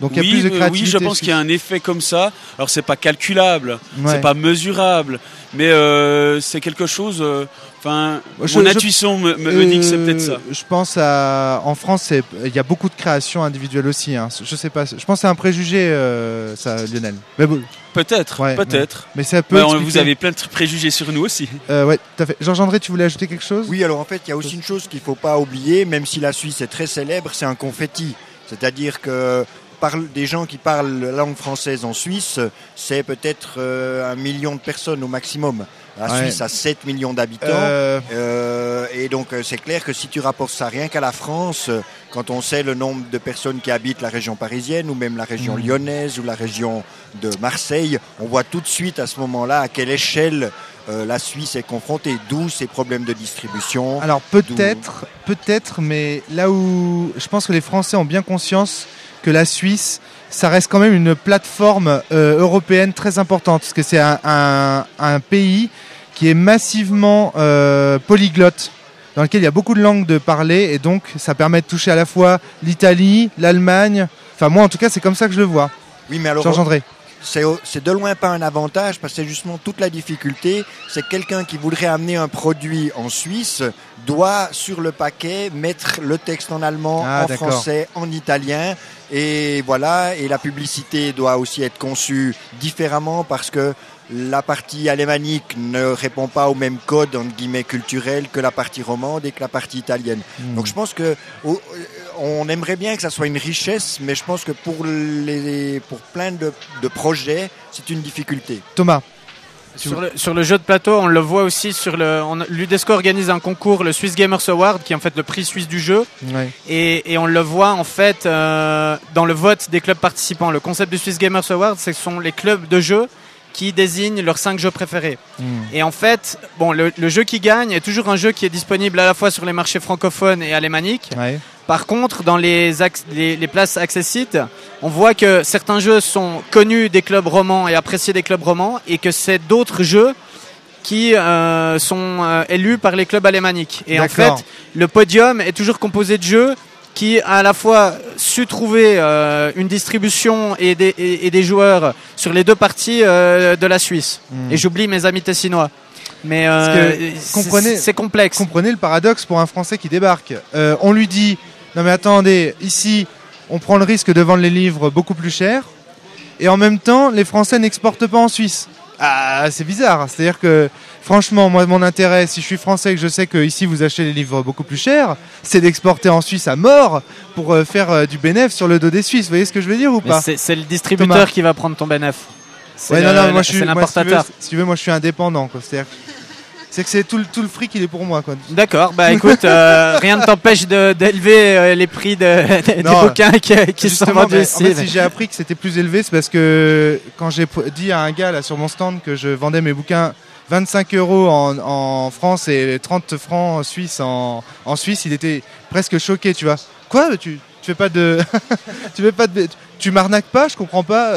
Donc il y a oui, plus de euh, créativité. oui, je pense qu'il y a un effet comme ça. Alors c'est pas calculable, Ouais. c'est pas mesurable, mais euh, c'est quelque chose. Enfin, Je- mon je- intuition me, me- me dit que c'est Euh, peut-être ça. Je pense à en France, c'est- il y a beaucoup de créations individuelles aussi. Hein. Je sais pas. Je pense que c'est un préjugé, euh, ça, Lionel. Mais bon, Peut-être, ouais, peut-être. mais ça peut. Bah, on- expliquer- vous avez plein de préjugés sur nous aussi. Euh, ouais, tout à fait. Georges-André, tu voulais ajouter quelque chose? Oui, alors en fait, il y a aussi une chose qu'il ne faut pas oublier, même si la Suisse est très célèbre, c'est un confetti. C'est-à-dire que parle, des gens qui parlent la langue française en Suisse, c'est peut-être euh, un million de personnes au maximum. La Ouais. Suisse a sept millions d'habitants. Euh, Euh, et donc euh, c'est clair que si tu rapportes ça rien qu'à la France, euh, quand on sait le nombre de personnes qui habitent la région parisienne ou même la région Mm. lyonnaise ou la région de Marseille, on voit tout de suite à ce moment-là à quelle échelle euh, la Suisse est confrontée, d'où ces problèmes de distribution. Alors peut-être, peut-être, mais là où je pense que les Français ont bien conscience que la Suisse, ça reste quand même une plateforme euh, européenne très importante, parce que c'est un, un, un pays qui est massivement euh, polyglotte, dans lequel il y a beaucoup de langues de parler, et donc ça permet de toucher à la fois l'Italie, l'Allemagne. Enfin moi en tout cas c'est comme ça que je le vois. Oui, mais alors Georges-André. c'est, c'est de loin pas un avantage parce que c'est justement toute la difficulté. C'est que quelqu'un qui voudrait amener un produit en Suisse doit sur le paquet mettre le texte en allemand, Ah, en d'accord. français, en italien. Et voilà, et la publicité doit aussi être conçue différemment parce que la partie alémanique ne répond pas au même code entre guillemets culturel que la partie romande et que la partie italienne. Hmm. Donc je pense que oh, on aimerait bien que ça soit une richesse, mais je pense que pour les pour plein de, de projets, c'est une difficulté. Thomas. Sur le, sur le jeu de plateau, on le voit aussi sur le. On, L'Udesco organise un concours, le Swiss Gamers Award, qui est en fait le prix suisse du jeu. Ouais. Et, et on le voit en fait euh, dans le vote des clubs participants. Le concept du Swiss Gamers Award, c'est que ce sont les clubs de jeux qui désignent leurs cinq jeux préférés. Hmm. Et en fait, bon, le, le jeu qui gagne est toujours un jeu qui est disponible à la fois sur les marchés francophones et alémaniques. Ouais. Par contre, dans les, ac- les, les places accessites, on voit que certains jeux sont connus des clubs romans et appréciés des clubs romans, et que c'est d'autres jeux qui euh, sont euh, élus par les clubs alémaniques. Et en D'accord. fait, le podium est toujours composé de jeux qui a à la fois su trouver euh, une distribution et des, et, et des joueurs sur les deux parties euh, de la Suisse. Hmm. Et j'oublie mes amis tessinois. Mais Parce euh, que, c'est- comprenez- c'est complexe. Comprenez le paradoxe pour un Français qui débarque. Euh, on lui dit, non mais attendez, ici, on prend le risque de vendre les livres beaucoup plus cher, et en même temps, les Français n'exportent pas en Suisse. Ah, c'est bizarre. C'est-à-dire que, franchement, moi, mon intérêt, si je suis français et que je sais que ici vous achetez les livres beaucoup plus cher, c'est d'exporter en Suisse à mort pour euh, faire euh, du bénéfice sur le dos des Suisses. Vous voyez ce que je veux dire ou Mais pas? c'est, c'est le distributeur Thomas. qui va prendre ton bénéf. C'est Ouais, le- non, non, moi je suis, c'est moi, l'importateur. si, tu veux, si tu veux, moi je suis indépendant, quoi. C'est-à-dire que- c'est que c'est tout, le- tout le fric, il est pour moi, quoi. D'accord, bah écoute, euh, rien ne t'empêche de, d'élever euh, les prix de, de- des Non, bouquins qui, qui sont Justement, vendus mais ici. en fait, si j'ai appris que c'était plus élevé, c'est parce que quand j'ai p- dit à un gars là sur mon stand que je vendais mes bouquins vingt-cinq euros en, en France et trente francs en Suisse, en, en Suisse, il était presque choqué, tu vois. Quoi, tu, tu fais pas de, tu fais pas de, tu m'arnaques pas, je comprends pas.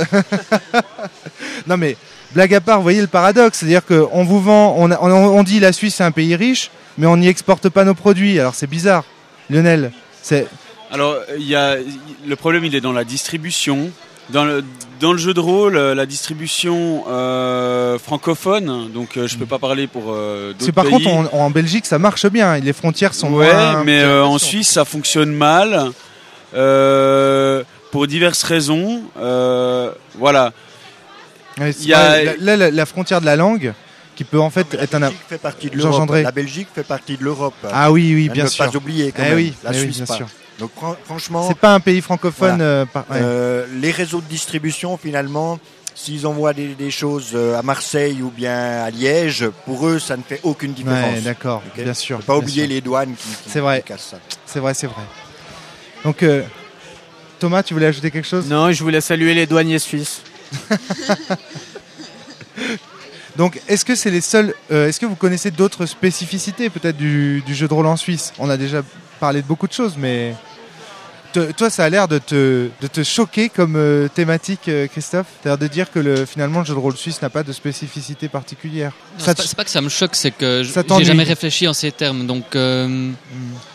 Non mais blague à part, vous voyez le paradoxe, c'est-à-dire qu'on vous vend, on, a- on, on dit la Suisse c'est un pays riche, mais on n'y exporte pas nos produits. Alors c'est bizarre, Lionel. C'est Alors, il y a, le problème, il est dans la distribution. Dans le, dans le jeu de rôle, euh, la distribution euh, francophone, donc euh, je peux pas parler pour euh, d'autres C'est par pays. contre en, en Belgique ça marche bien, les frontières sont ouais, moins... mais euh, en Suisse, ça fonctionne mal euh, pour diverses raisons. Euh, voilà. Ouais, c'est il y a- vrai, Là, la, la frontière de la langue qui peut en fait La être un... Belgique fait partie de Georges l'Europe. André. La Belgique fait partie de l'Europe. Ah oui, oui, À bien ne sûr. pas oublier quand Eh même. oui, la eh oui, Suisse bien pas. sûr. Donc fran- franchement, C'est pas un pays francophone. euh, par- ouais. euh, les réseaux de distribution finalement, s'ils envoient des, des choses euh, à Marseille ou bien à Liège, pour eux ça ne fait aucune différence. Ouais, d'accord, Ok. bien sûr. Faut pas bien oublier sûr. les douanes qui, qui- C'est vrai. qui cassent ça. C'est vrai, c'est vrai. Donc, euh, Thomas, tu voulais ajouter quelque chose? Non, je voulais saluer les douaniers suisses. Donc, est-ce que c'est les seuls... euh, est-ce que vous connaissez d'autres spécificités peut-être du, du jeu de rôle en Suisse? On a déjà parlé de beaucoup de choses, mais... Te- toi, ça a l'air de te, de te choquer comme euh, thématique, euh, Christophe. T'as l'air de dire que le, finalement, le jeu de rôle suisse n'a pas de spécificité particulière. Non, Ça c'est, te- pas, c'est pas que ça me choque, c'est que je- Ça j'ai t'ennuie. jamais réfléchi en ces termes. Donc, euh,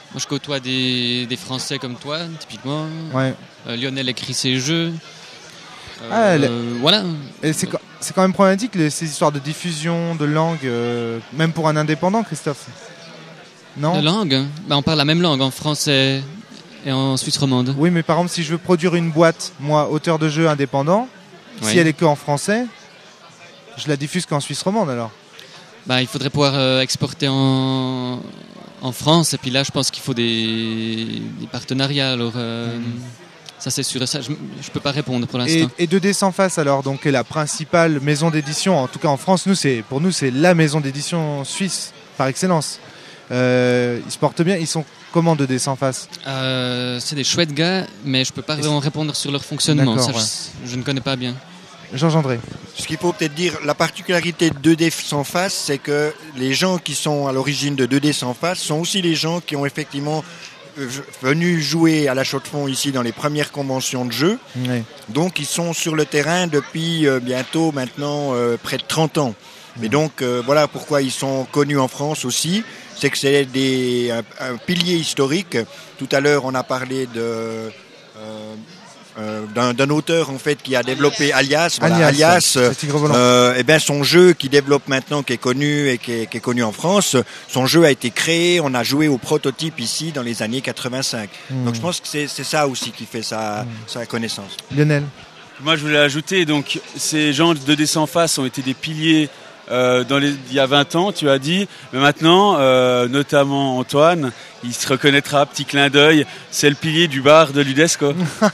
Moi, je côtoie des, des Français comme toi, typiquement. Ouais. Euh, Lionel écrit ses jeux. Euh, Ah, le- euh, voilà. Et c'est, quand- c'est quand même problématique les- ces histoires de diffusion, de langue, euh, même pour un indépendant, Christophe. Non. De langue, hein. Bah, on parle la même langue en français et en suisse romande. Oui, mais par exemple, si je veux produire une boîte, moi, auteur de jeu indépendant, Oui. si elle est que en français, je la diffuse qu'en Suisse romande alors. Bah, il faudrait pouvoir euh, exporter en, en France. Et puis là, je pense qu'il faut des, des partenariats. Alors, euh, Mm. ça, c'est sûr. Ça, je ne peux pas répondre pour Et, l'instant. et deux D Sans Face alors, donc est la principale maison d'édition, en tout cas en France, nous c'est pour nous c'est la maison d'édition suisse par excellence. Euh, ils se portent bien, ils sont comment deux D Sans Face? Euh, c'est des chouettes gars, mais je peux pas Et vraiment répondre sur leur fonctionnement. D'accord, Ça, je, je ne connais pas bien. Georges André. Ce qu'il faut peut-être dire, la particularité de deux D Sans Face, c'est que les gens qui sont à l'origine de deux D Sans Face sont aussi les gens qui ont effectivement euh, venus jouer à la Chaux-de-Fonds ici dans les premières conventions de jeux. Oui. Donc ils sont sur le terrain depuis euh, bientôt maintenant euh, près de trente ans. Et donc euh, voilà pourquoi ils sont connus en France aussi, c'est que c'est des, un, un pilier historique. Tout à l'heure on a parlé de... euh, Euh, d'un, d'un auteur en fait qui a développé Alias, voilà, Alias, Alias, c'est Tigre Volant. euh, et bien son jeu qui développe maintenant, qui est connu et qui est, qui est connu en France, son jeu a été créé, on a joué au prototype ici dans les années quatre-vingt-cinq. Hmm. Donc je pense que c'est, c'est ça aussi qui fait sa, sa connaissance. Lionel. Moi, je voulais ajouter, donc, ces gens de deux D Sans Face ont été des piliers euh, dans les, il y a vingt ans, tu as dit. Mais maintenant, euh, notamment Antoine, il se reconnaîtra, petit clin d'œil, c'est le pilier du bar de l'Udesco.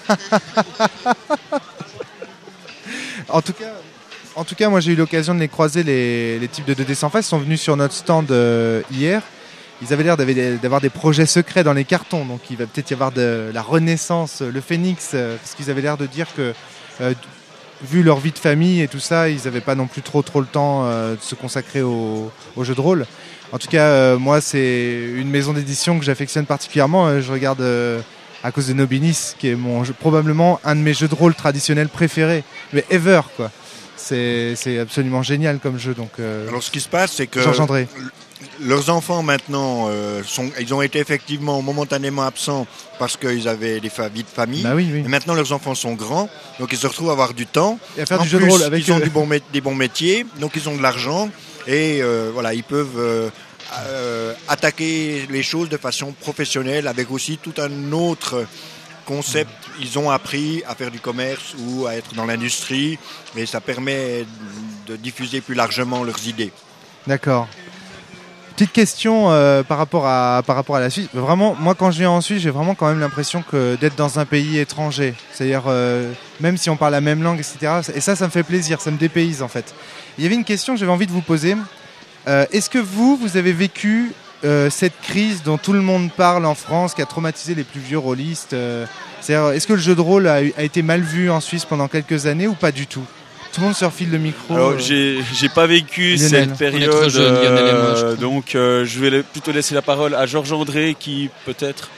En tout cas, en tout cas, moi j'ai eu l'occasion de les croiser, les, les types de deux D Sans Face, ils sont venus sur notre stand euh, hier. Ils avaient l'air d'avoir, d'avoir des projets secrets dans les cartons, donc il va peut-être y avoir de la renaissance, le phénix, euh, parce qu'ils avaient l'air de dire que, euh, vu leur vie de famille et tout ça, ils n'avaient pas non plus trop trop le temps euh, de se consacrer au, au jeu de rôle. En tout cas, euh, moi c'est une maison d'édition que j'affectionne particulièrement. Euh, je regarde euh, à cause de Nobinis, qui est mon jeu, probablement un de mes jeux de rôle traditionnels préférés, mais ever quoi. C'est, c'est absolument génial comme jeu. Donc, euh, Alors ce qui se passe, c'est que Georges André. leurs enfants maintenant, euh, sont, ils ont été effectivement momentanément absents parce qu'ils avaient des fa- vies de famille. Bah oui, oui. Et maintenant leurs enfants sont grands, donc ils se retrouvent à avoir du temps. Et à faire En du jeu de plus, rôle avec ils ont eux. du bon mé- des bons métiers, donc ils ont de l'argent et euh, voilà, ils peuvent euh, euh, attaquer les choses de façon professionnelle avec aussi tout un autre concept. Ils ont appris à faire du commerce ou à être dans l'industrie, et ça permet de diffuser plus largement leurs idées. D'accord. Petite question euh, par rapport à par rapport à la Suisse. Vraiment, moi quand je viens en Suisse, j'ai vraiment quand même l'impression que d'être dans un pays étranger. C'est-à-dire euh, même si on parle la même langue, et cetera. Et ça, ça me fait plaisir, ça me dépayse en fait. Il y avait une question que j'avais envie de vous poser. Euh, est-ce que vous, vous avez vécu euh, cette crise dont tout le monde parle en France, qui a traumatisé les plus vieux rôlistes euh, C'est-à-dire, est-ce que le jeu de rôle a, a été mal vu en Suisse pendant quelques années ou pas du tout? Tout le monde se refile le micro. Alors, euh. j'ai, j'ai pas vécu Lionel. cette On est période, trop jeunes, Lionel et moi, je euh, crois. donc euh, je vais plutôt laisser la parole à Georges André qui peut-être.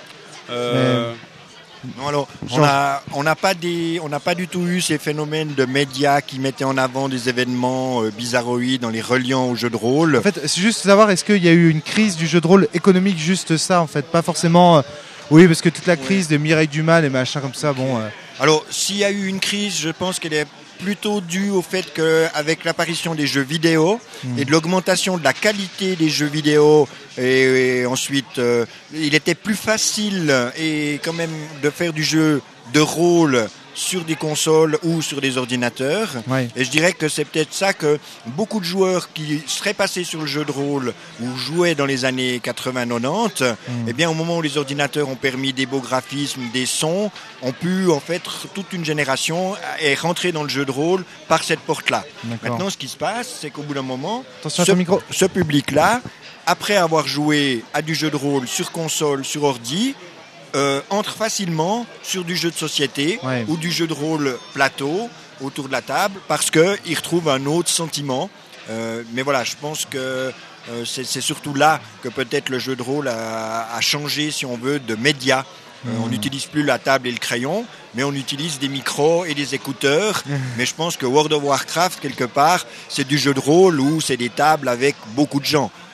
euh, Non, alors, on Georges. a- on n'a pas des, on n'a pas du tout eu ces phénomènes de médias qui mettaient en avant des événements euh, bizarroïdes en les reliant au jeu de rôle. En fait, c'est juste savoir, est-ce qu'il y a eu une crise du jeu de rôle économique, juste ça, en fait, pas forcément. euh, oui, parce que toute la crise de Mireille Dumas, les machins comme ça, bon. euh, Alors, s'il y a eu une crise, je pense qu'elle est plutôt due au fait qu'avec l'apparition des jeux vidéo Mm. et de l'augmentation de la qualité des jeux vidéo, et, et ensuite, euh, il était plus facile et quand même de faire du jeu de rôle sur des consoles ou sur des ordinateurs. ouais. Et je dirais que c'est peut-être ça que beaucoup de joueurs qui seraient passés sur le jeu de rôle ou jouaient dans les années quatre-vingts quatre-vingt-dix, Mm. eh bien au moment où les ordinateurs ont permis des beaux graphismes, des sons, ont pu en fait toute une génération est rentrée dans le jeu de rôle par cette porte-là. D'accord. Maintenant, ce qui se passe, c'est qu'au bout d'un moment, Attention à ce, ton micro. ce public-là, après avoir joué à du jeu de rôle sur console, sur ordi, euh, entre facilement sur du jeu de société Ouais. ou du jeu de rôle plateau autour de la table parce qu'ils retrouvent un autre sentiment. Euh, mais voilà, je pense que euh, c'est, c'est surtout là que peut-être le jeu de rôle a, a changé, si on veut, de média. Euh, Mmh. On n'utilise plus la table et le crayon, mais on utilise des micros et des écouteurs. Mais je pense que World of Warcraft, quelque part, c'est du jeu de rôle où c'est des tables avec beaucoup de gens.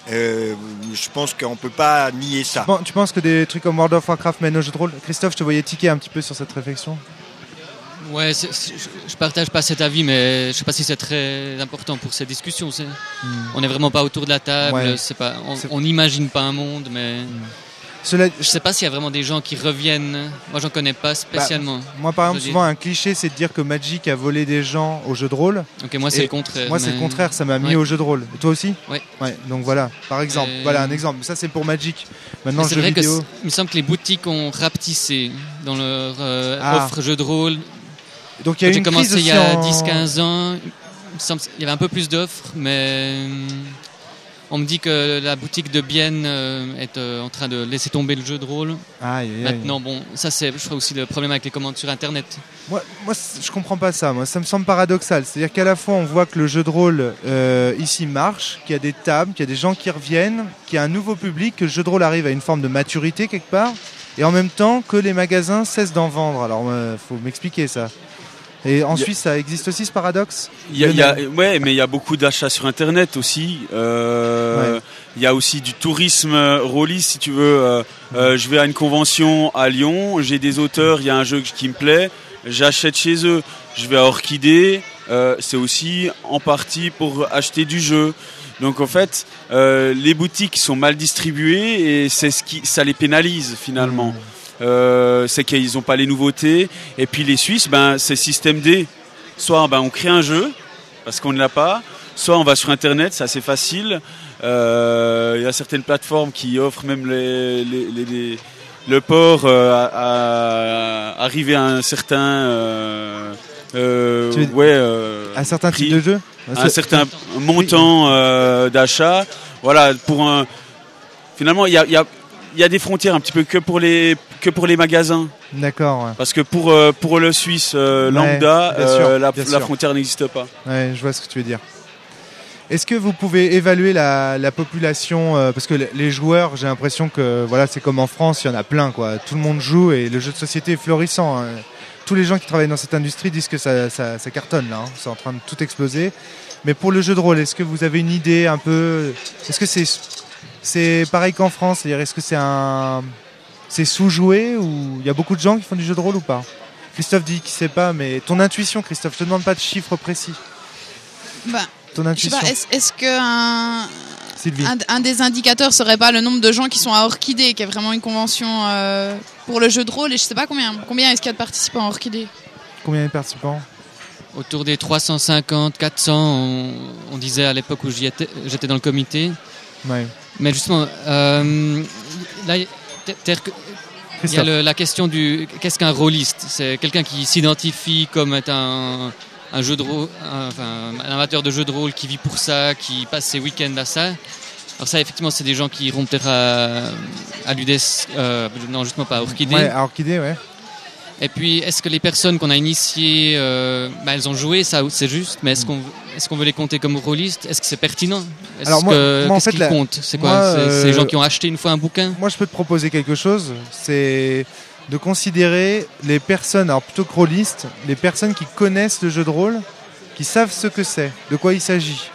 Euh, je pense qu'on peut pas nier ça. Bon, tu penses que des trucs comme World of Warcraft mènent au jeu de rôle? Christophe, je te voyais tiquer un petit peu sur cette réflexion. Ouais, c'est, c'est, je partage pas cet avis, mais je sais pas si c'est très important pour cette discussion. C'est, mm. On n'est vraiment pas autour de la table. Ouais. C'est pas, on n'imagine pas un monde, mais mm. Cela... je sais pas s'il y a vraiment des gens qui reviennent. Moi, j'en connais pas spécialement. Bah, moi, par exemple, souvent un cliché, c'est de dire que Magic a volé des gens au jeu de rôle. Ok, moi c'est le contraire. Moi, mais... c'est le contraire. Ça m'a mis ouais. au jeu de rôle. Et toi aussi? Ouais. Ouais. Donc voilà, par exemple, et... voilà un exemple. Ça, c'est pour Magic. Maintenant, c'est le jeu vrai vidéo. Que il me semble que les boutiques ont rapetissé dans leur euh, ah. offre jeu de rôle. Donc il y a Quand une j'ai commencé il y a en... dix quinze ans, il y avait un peu plus d'offres, mais on me dit que la boutique de Bienne est en train de laisser tomber le jeu de rôle. Aïe, aïe, Maintenant, aïe. bon, ça c'est, je crois aussi le problème avec les commandes sur Internet. Moi, moi, je comprends pas ça. Moi, ça me semble paradoxal. C'est-à-dire qu'à la fois on voit que le jeu de rôle euh, ici marche, qu'il y a des tables, qu'il y a des gens qui reviennent, qu'il y a un nouveau public, que le jeu de rôle arrive à une forme de maturité quelque part, et en même temps que les magasins cessent d'en vendre. Alors, il euh, faut m'expliquer ça. Et en Suisse, ça existe aussi ce paradoxe? Il y a, il y a, ouais, mais il y a beaucoup d'achats sur Internet aussi. Euh, ouais. Il y a aussi du tourisme rôliste, si tu veux. Euh, euh, je vais à une convention à Lyon, j'ai des auteurs, il y a un jeu qui me plaît, j'achète chez eux. Je vais à Orchidée, euh, c'est aussi en partie pour acheter du jeu. Donc en fait, euh, les boutiques sont mal distribuées et c'est ce qui, ça les pénalise finalement. Mmh. Euh, c'est qu'ils n'ont pas les nouveautés. Et puis les Suisses, ben, c'est système D. Soit ben, on crée un jeu parce qu'on ne l'a pas, soit on va sur Internet, c'est assez facile. Euh, il y a certaines plateformes qui offrent même les, les, les, les, le port euh, à, à arriver à un certain euh, euh, ouais, euh, un certain prix, type de jeu, un certain montant euh, d'achat. Voilà, pour un. Finalement, il y a, y a Il y a des frontières un petit peu que pour les, que pour les magasins. D'accord. Ouais. Parce que pour, euh, pour le Suisse euh, lambda, ouais, sûr, euh, la, la frontière n'existe pas. Ouais, je vois ce que tu veux dire. Est-ce que vous pouvez évaluer la, la population euh, parce que les joueurs, j'ai l'impression que voilà, c'est comme en France, il y en a plein, quoi. Tout le monde joue et le jeu de société est florissant. Hein. Tous les gens qui travaillent dans cette industrie disent que ça, ça, ça cartonne, là. Hein. C'est en train de tout exploser. Mais pour le jeu de rôle, est-ce que vous avez une idée un peu... Est-ce que c'est... C'est pareil qu'en France, c'est-à-dire est-ce que c'est un, c'est sous-joué ou il y a beaucoup de gens qui font du jeu de rôle ou pas? Christophe dit qu'il sait pas, mais ton intuition, Christophe, je te demande pas de chiffres précis. Bah, ton intuition. Je sais pas, est-ce, est-ce que un, un, un des indicateurs serait pas le nombre de gens qui sont à Orchidée, qui est vraiment une convention euh, pour le jeu de rôle, et je sais pas combien, combien est-ce qu'il y a de participants à Orchidée? Combien de participants? Autour des trois cent cinquante, quatre cents, on, on disait à l'époque où j'y étais, j'étais dans le comité. Ouais. Mais justement, euh, là, il y a le, la question du qu'est-ce qu'un rôliste? C'est quelqu'un qui s'identifie comme un, un jeu de rôle, un, enfin, un amateur de jeu de rôle qui vit pour ça, qui passe ses week-ends à ça. Alors ça, effectivement, c'est des gens qui iront peut-être à, à l'U D E S, euh, non, justement pas à Orchidée. Ouais, à Orchidée, ouais. Et puis, est-ce que les personnes qu'on a initiées, euh, bah, elles ont joué, ça, c'est juste, mais est-ce qu'on, est-ce qu'on veut les compter comme rôlistes? Est-ce que c'est pertinent? Est-ce Alors moi, que, moi, en qu'est-ce fait, qui la... compte? C'est quoi? moi, c'est, euh... c'est les gens qui ont acheté une fois un bouquin? Moi, je peux te proposer quelque chose. C'est de considérer les personnes, alors plutôt que rôlistes, les personnes qui connaissent le jeu de rôle, qui savent ce que c'est, de quoi il s'agit.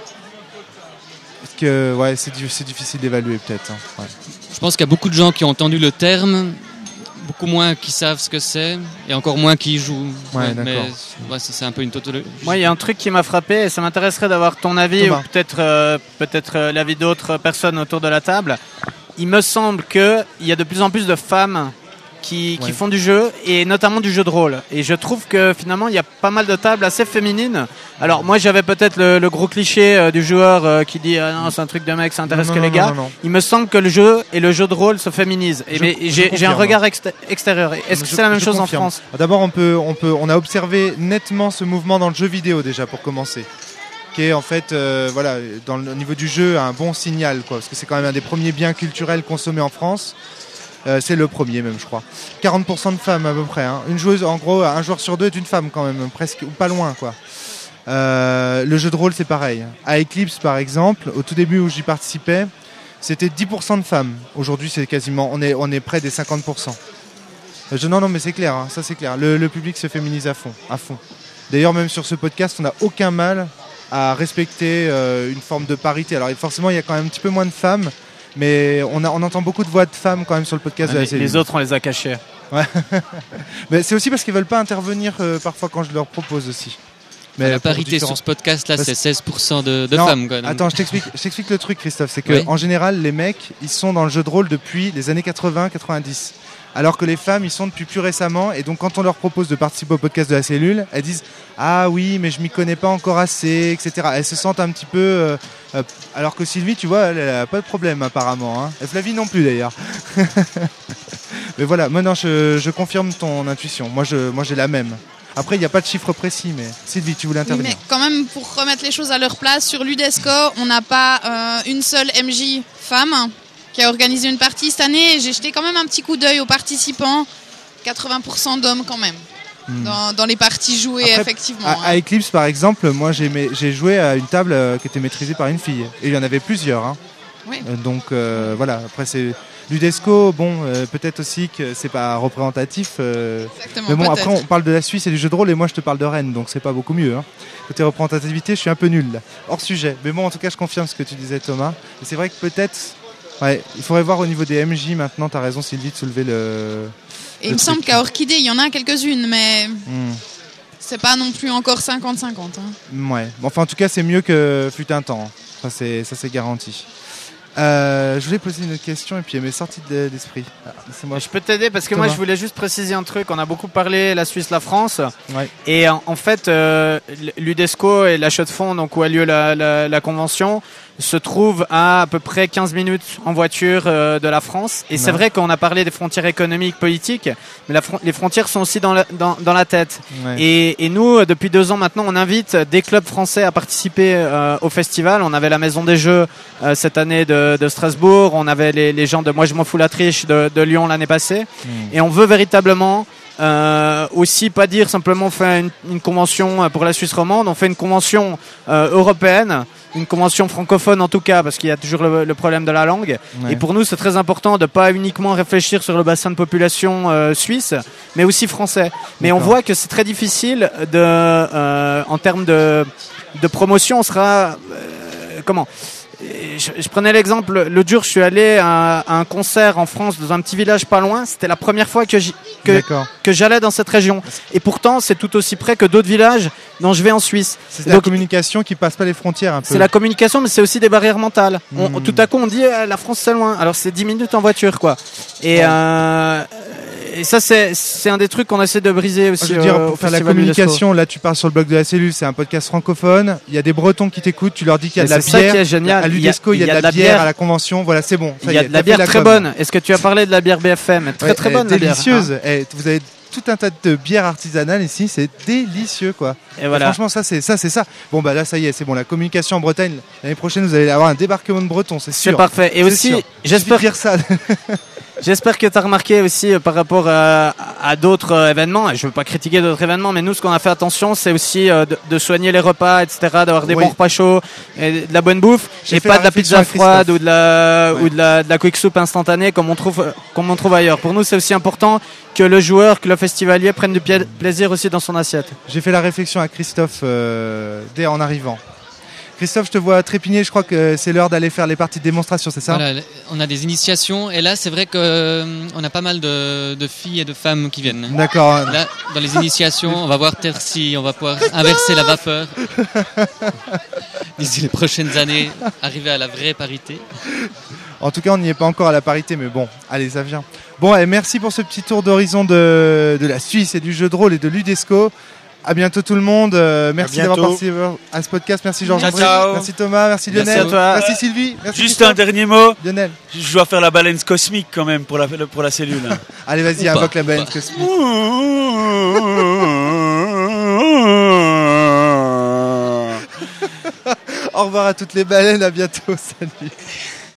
Parce que, ouais, c'est, c'est difficile d'évaluer peut-être. Hein. Ouais. Je pense qu'il y a beaucoup de gens qui ont entendu le terme, beaucoup moins qui savent ce que c'est, et encore moins qui y jouent. Ouais, ouais, d'accord. Mais ouais, c'est, c'est un peu une tautologie. Moi, il y a un truc qui m'a frappé, et ça m'intéresserait d'avoir ton avis, Thomas. Ou peut-être, euh, peut-être euh, l'avis d'autres personnes autour de la table. Il me semble qu'il y a de plus en plus de femmes qui, qui ouais. font du jeu, et notamment du jeu de rôle. Et je trouve que finalement, il y a pas mal de tables assez féminines. Alors moi, j'avais peut-être le, le gros cliché euh, du joueur euh, qui dit ah, non, c'est un truc de mec, ça intéresse non, que non, les gars. Non, non, non. Il me semble que le jeu et le jeu de rôle se féminisent. Et je, mais je j'ai, j'ai un regard exté- extérieur. Est-ce que je, c'est la même chose confirme. En France? D'abord, on peut, on peut, on a observé nettement ce mouvement dans le jeu vidéo déjà pour commencer, qui est en fait, euh, voilà, dans le, au niveau du jeu, un bon signal, quoi, parce que c'est quand même un des premiers biens culturels consommés en France. Euh, c'est le premier même, je crois. quarante pour cent de femmes à peu près. Hein. Une joueuse, en gros, un joueur sur deux est une femme quand même, presque ou pas loin, quoi. Euh, le jeu de rôle, c'est pareil. À Eclipse, par exemple, au tout début où j'y participais, c'était dix pour cent de femmes. Aujourd'hui, c'est quasiment, on est, on est près des cinquante pour cent. Je, non, non, mais c'est clair, hein, ça c'est clair. Le, le public se féminise à fond, à fond. D'ailleurs, même sur ce podcast, on n'a aucun mal à respecter euh, une forme de parité. Alors forcément, il y a quand même un petit peu moins de femmes, mais on, a, on entend beaucoup de voix de femmes quand même sur le podcast Ah, de la les, cellule. les autres, on les a cachés. Ouais. Mais c'est aussi parce qu'ils veulent pas intervenir euh, parfois quand je leur propose aussi. Mais la pour parité différents- sur ce podcast-là, Parce- c'est seize pour cent de, de Non, femmes. Quoi, donc. Attends, je t'explique, je t'explique le truc, Christophe. C'est que Oui. en général, les mecs, ils sont dans le jeu de rôle depuis les années quatre-vingts quatre-vingt-dix. Alors que les femmes, ils sont depuis plus récemment. Et donc, quand on leur propose de participer au podcast de la cellule, elles disent ah oui, mais je m'y connais pas encore assez, et cetera. Elles se sentent un petit peu. Euh, euh, alors que Sylvie, tu vois, elle, elle a pas de problème apparemment. Hein. Et Flavie non plus d'ailleurs. Mais voilà, maintenant je, je confirme ton intuition. Moi, je, moi, j'ai la même. Après, il n'y a pas de chiffre précis, mais Sylvie, tu voulais Oui, intervenir. mais quand même, pour remettre les choses à leur place, sur l'Udesco, on n'a pas euh, une seule M J femme qui a organisé une partie cette année. Et j'ai jeté quand même un petit coup d'œil aux participants. quatre-vingts pour cent d'hommes quand même. Hmm. Dans, dans les parties jouées, Après, effectivement. À, hein. à Eclipse, par exemple, moi j'ai, mai- j'ai joué à une table euh, qui était maîtrisée par une fille. Et il y en avait plusieurs. Hein. Oui. Euh, donc euh, voilà, après c'est l'Udesco, bon, euh, peut-être aussi que c'est pas représentatif. euh, Exactement, mais bon, peut-être. après on parle de la Suisse et du jeu de rôle et moi je te parle de Rennes, donc c'est pas beaucoup mieux. Hein. Côté représentativité, je suis un peu nul là. Hors sujet. Mais bon, en tout cas, je confirme ce que tu disais, Thomas. Et c'est vrai que peut-être. Ouais, il faudrait voir au niveau des M J maintenant, t'as raison Sylvie de soulever le. Et il me semble qu'à Orchidée, il y en a quelques-unes, mais Hmm. c'est pas non plus encore cinquante cinquante. Hein. Ouais. Bon, enfin, en tout cas, c'est mieux que fut un temps. Ça, c'est, ça, c'est garanti. Euh, je voulais poser une autre question et puis elle m'est sortie de l'esprit. Ah, laissez-moi. Je peux t'aider parce que Thomas. moi je voulais juste préciser un truc. On a beaucoup parlé la Suisse, la France, Ouais. et en, en fait euh, l'Udesco et la Chaux de Fonds, donc où a lieu la, la, la convention, se trouve à à peu près quinze minutes en voiture euh, de la France. Et c'est Ouais. vrai qu'on a parlé des frontières économiques, politiques, mais la fron- les frontières sont aussi dans la, dans, dans la tête. Ouais. Et, et nous, depuis deux ans maintenant, on invite des clubs français à participer euh, au festival. On avait la Maison des Jeux euh, cette année de, de Strasbourg. On avait les, les gens de Moi je m'en fous la triche de, de Lyon l'année passée. Hmm. Et on veut véritablement euh, aussi pas dire simplement on fait une, une convention pour la Suisse romande. On fait une convention euh, européenne, une convention francophone en tout cas, parce qu'il y a toujours le, le problème de la langue. Ouais. Et pour nous, c'est très important de pas uniquement réfléchir sur le bassin de population euh, suisse, mais aussi français. Mais on D'accord. voit que c'est très difficile de, euh, en termes de, de promotion, on sera euh, comment je, je prenais l'exemple, l'autre jour je suis allé à, à un concert en France dans un petit village pas loin. C'était la première fois que, j'y- que, D'accord. que j'allais dans cette région. Et pourtant, c'est tout aussi près que d'autres villages dont je vais en Suisse. C'est Et la donc, communication qui passe pas les frontières un peu. c'est la communication, mais c'est aussi des barrières mentales. On- Mhm. tout à coup, on dit euh, la France c'est loin. Alors c'est dix minutes en voiture, quoi. Et, Ouais. euh, et ça, c'est, c'est un des trucs qu'on essaie de briser aussi. Je veux dire, euh, au pour faire la Festival du Lesco. communication, là tu parles sur le blog de la cellule, c'est un podcast francophone. Il y a des Bretons qui t'écoutent, tu leur dis qu'il y a Et de la c'est ça bière. qui est génial. À l'Udesco, il y a, de la bière, à la convention. Voilà, c'est bon. Ça Il y a est, de la t'as fait bière très com. bonne. Est-ce que tu as parlé de la bière B F M? Très Ouais, très elle bonne est la bière. délicieuse. hein. Eh, vous avez tout un tas de bières artisanales ici, c'est délicieux quoi. Et voilà. Franchement, ça c'est ça, c'est ça. Bon bah là, ça y est, c'est bon. La communication en Bretagne l'année prochaine, vous allez avoir un débarquement de Bretons, c'est sûr. C'est parfait. Et C'est aussi, sûr. j'espère, dire ça. j'espère que tu as remarqué aussi euh, par rapport à, à d'autres euh, événements, et je veux pas critiquer d'autres événements, mais nous, ce qu'on a fait attention, c'est aussi euh, de, de soigner les repas, et cetera, d'avoir des Oui. bons repas chauds, et de la bonne bouffe, J'ai et fait pas la de la réflexion pizza à Christophe. froide ou de la, Ouais. ou de la, de la quick soup instantanée comme on trouve, euh, comme on trouve ailleurs. Pour nous, c'est aussi important que le joueur, que le festivalier prenne du pia- plaisir aussi dans son assiette. J'ai fait la réflexion à Christophe euh, dès en arrivant. Christophe, je te vois trépigner. Je crois que c'est l'heure d'aller faire les parties de démonstration, c'est ça? Voilà, on a des initiations et là c'est vrai qu'on a pas mal de, de filles et de femmes qui viennent. D'accord. Là, dans les initiations, on va voir peut-être si on va pouvoir inverser la vapeur d'ici les prochaines années, arriver à la vraie parité. En tout cas, on n'y est pas encore à la parité, mais bon, allez, ça vient. Bon, et merci pour ce petit tour d'horizon de, de la Suisse et du jeu de rôle et de l'Udesco. À bientôt tout le monde. Euh, merci À d'avoir bientôt. participé à ce podcast. Merci Georges Ciao, André. ciao. Merci Thomas. Merci Merci Lionel. à toi. Merci Sylvie. Merci Juste Christophe. un dernier mot. Lionel. Je dois faire la balance cosmique quand même pour la, pour la cellule. Allez, vas-y, Ou pas, invoque la ou baleine pas. cosmique. Au revoir à toutes les baleines. À bientôt. Salut.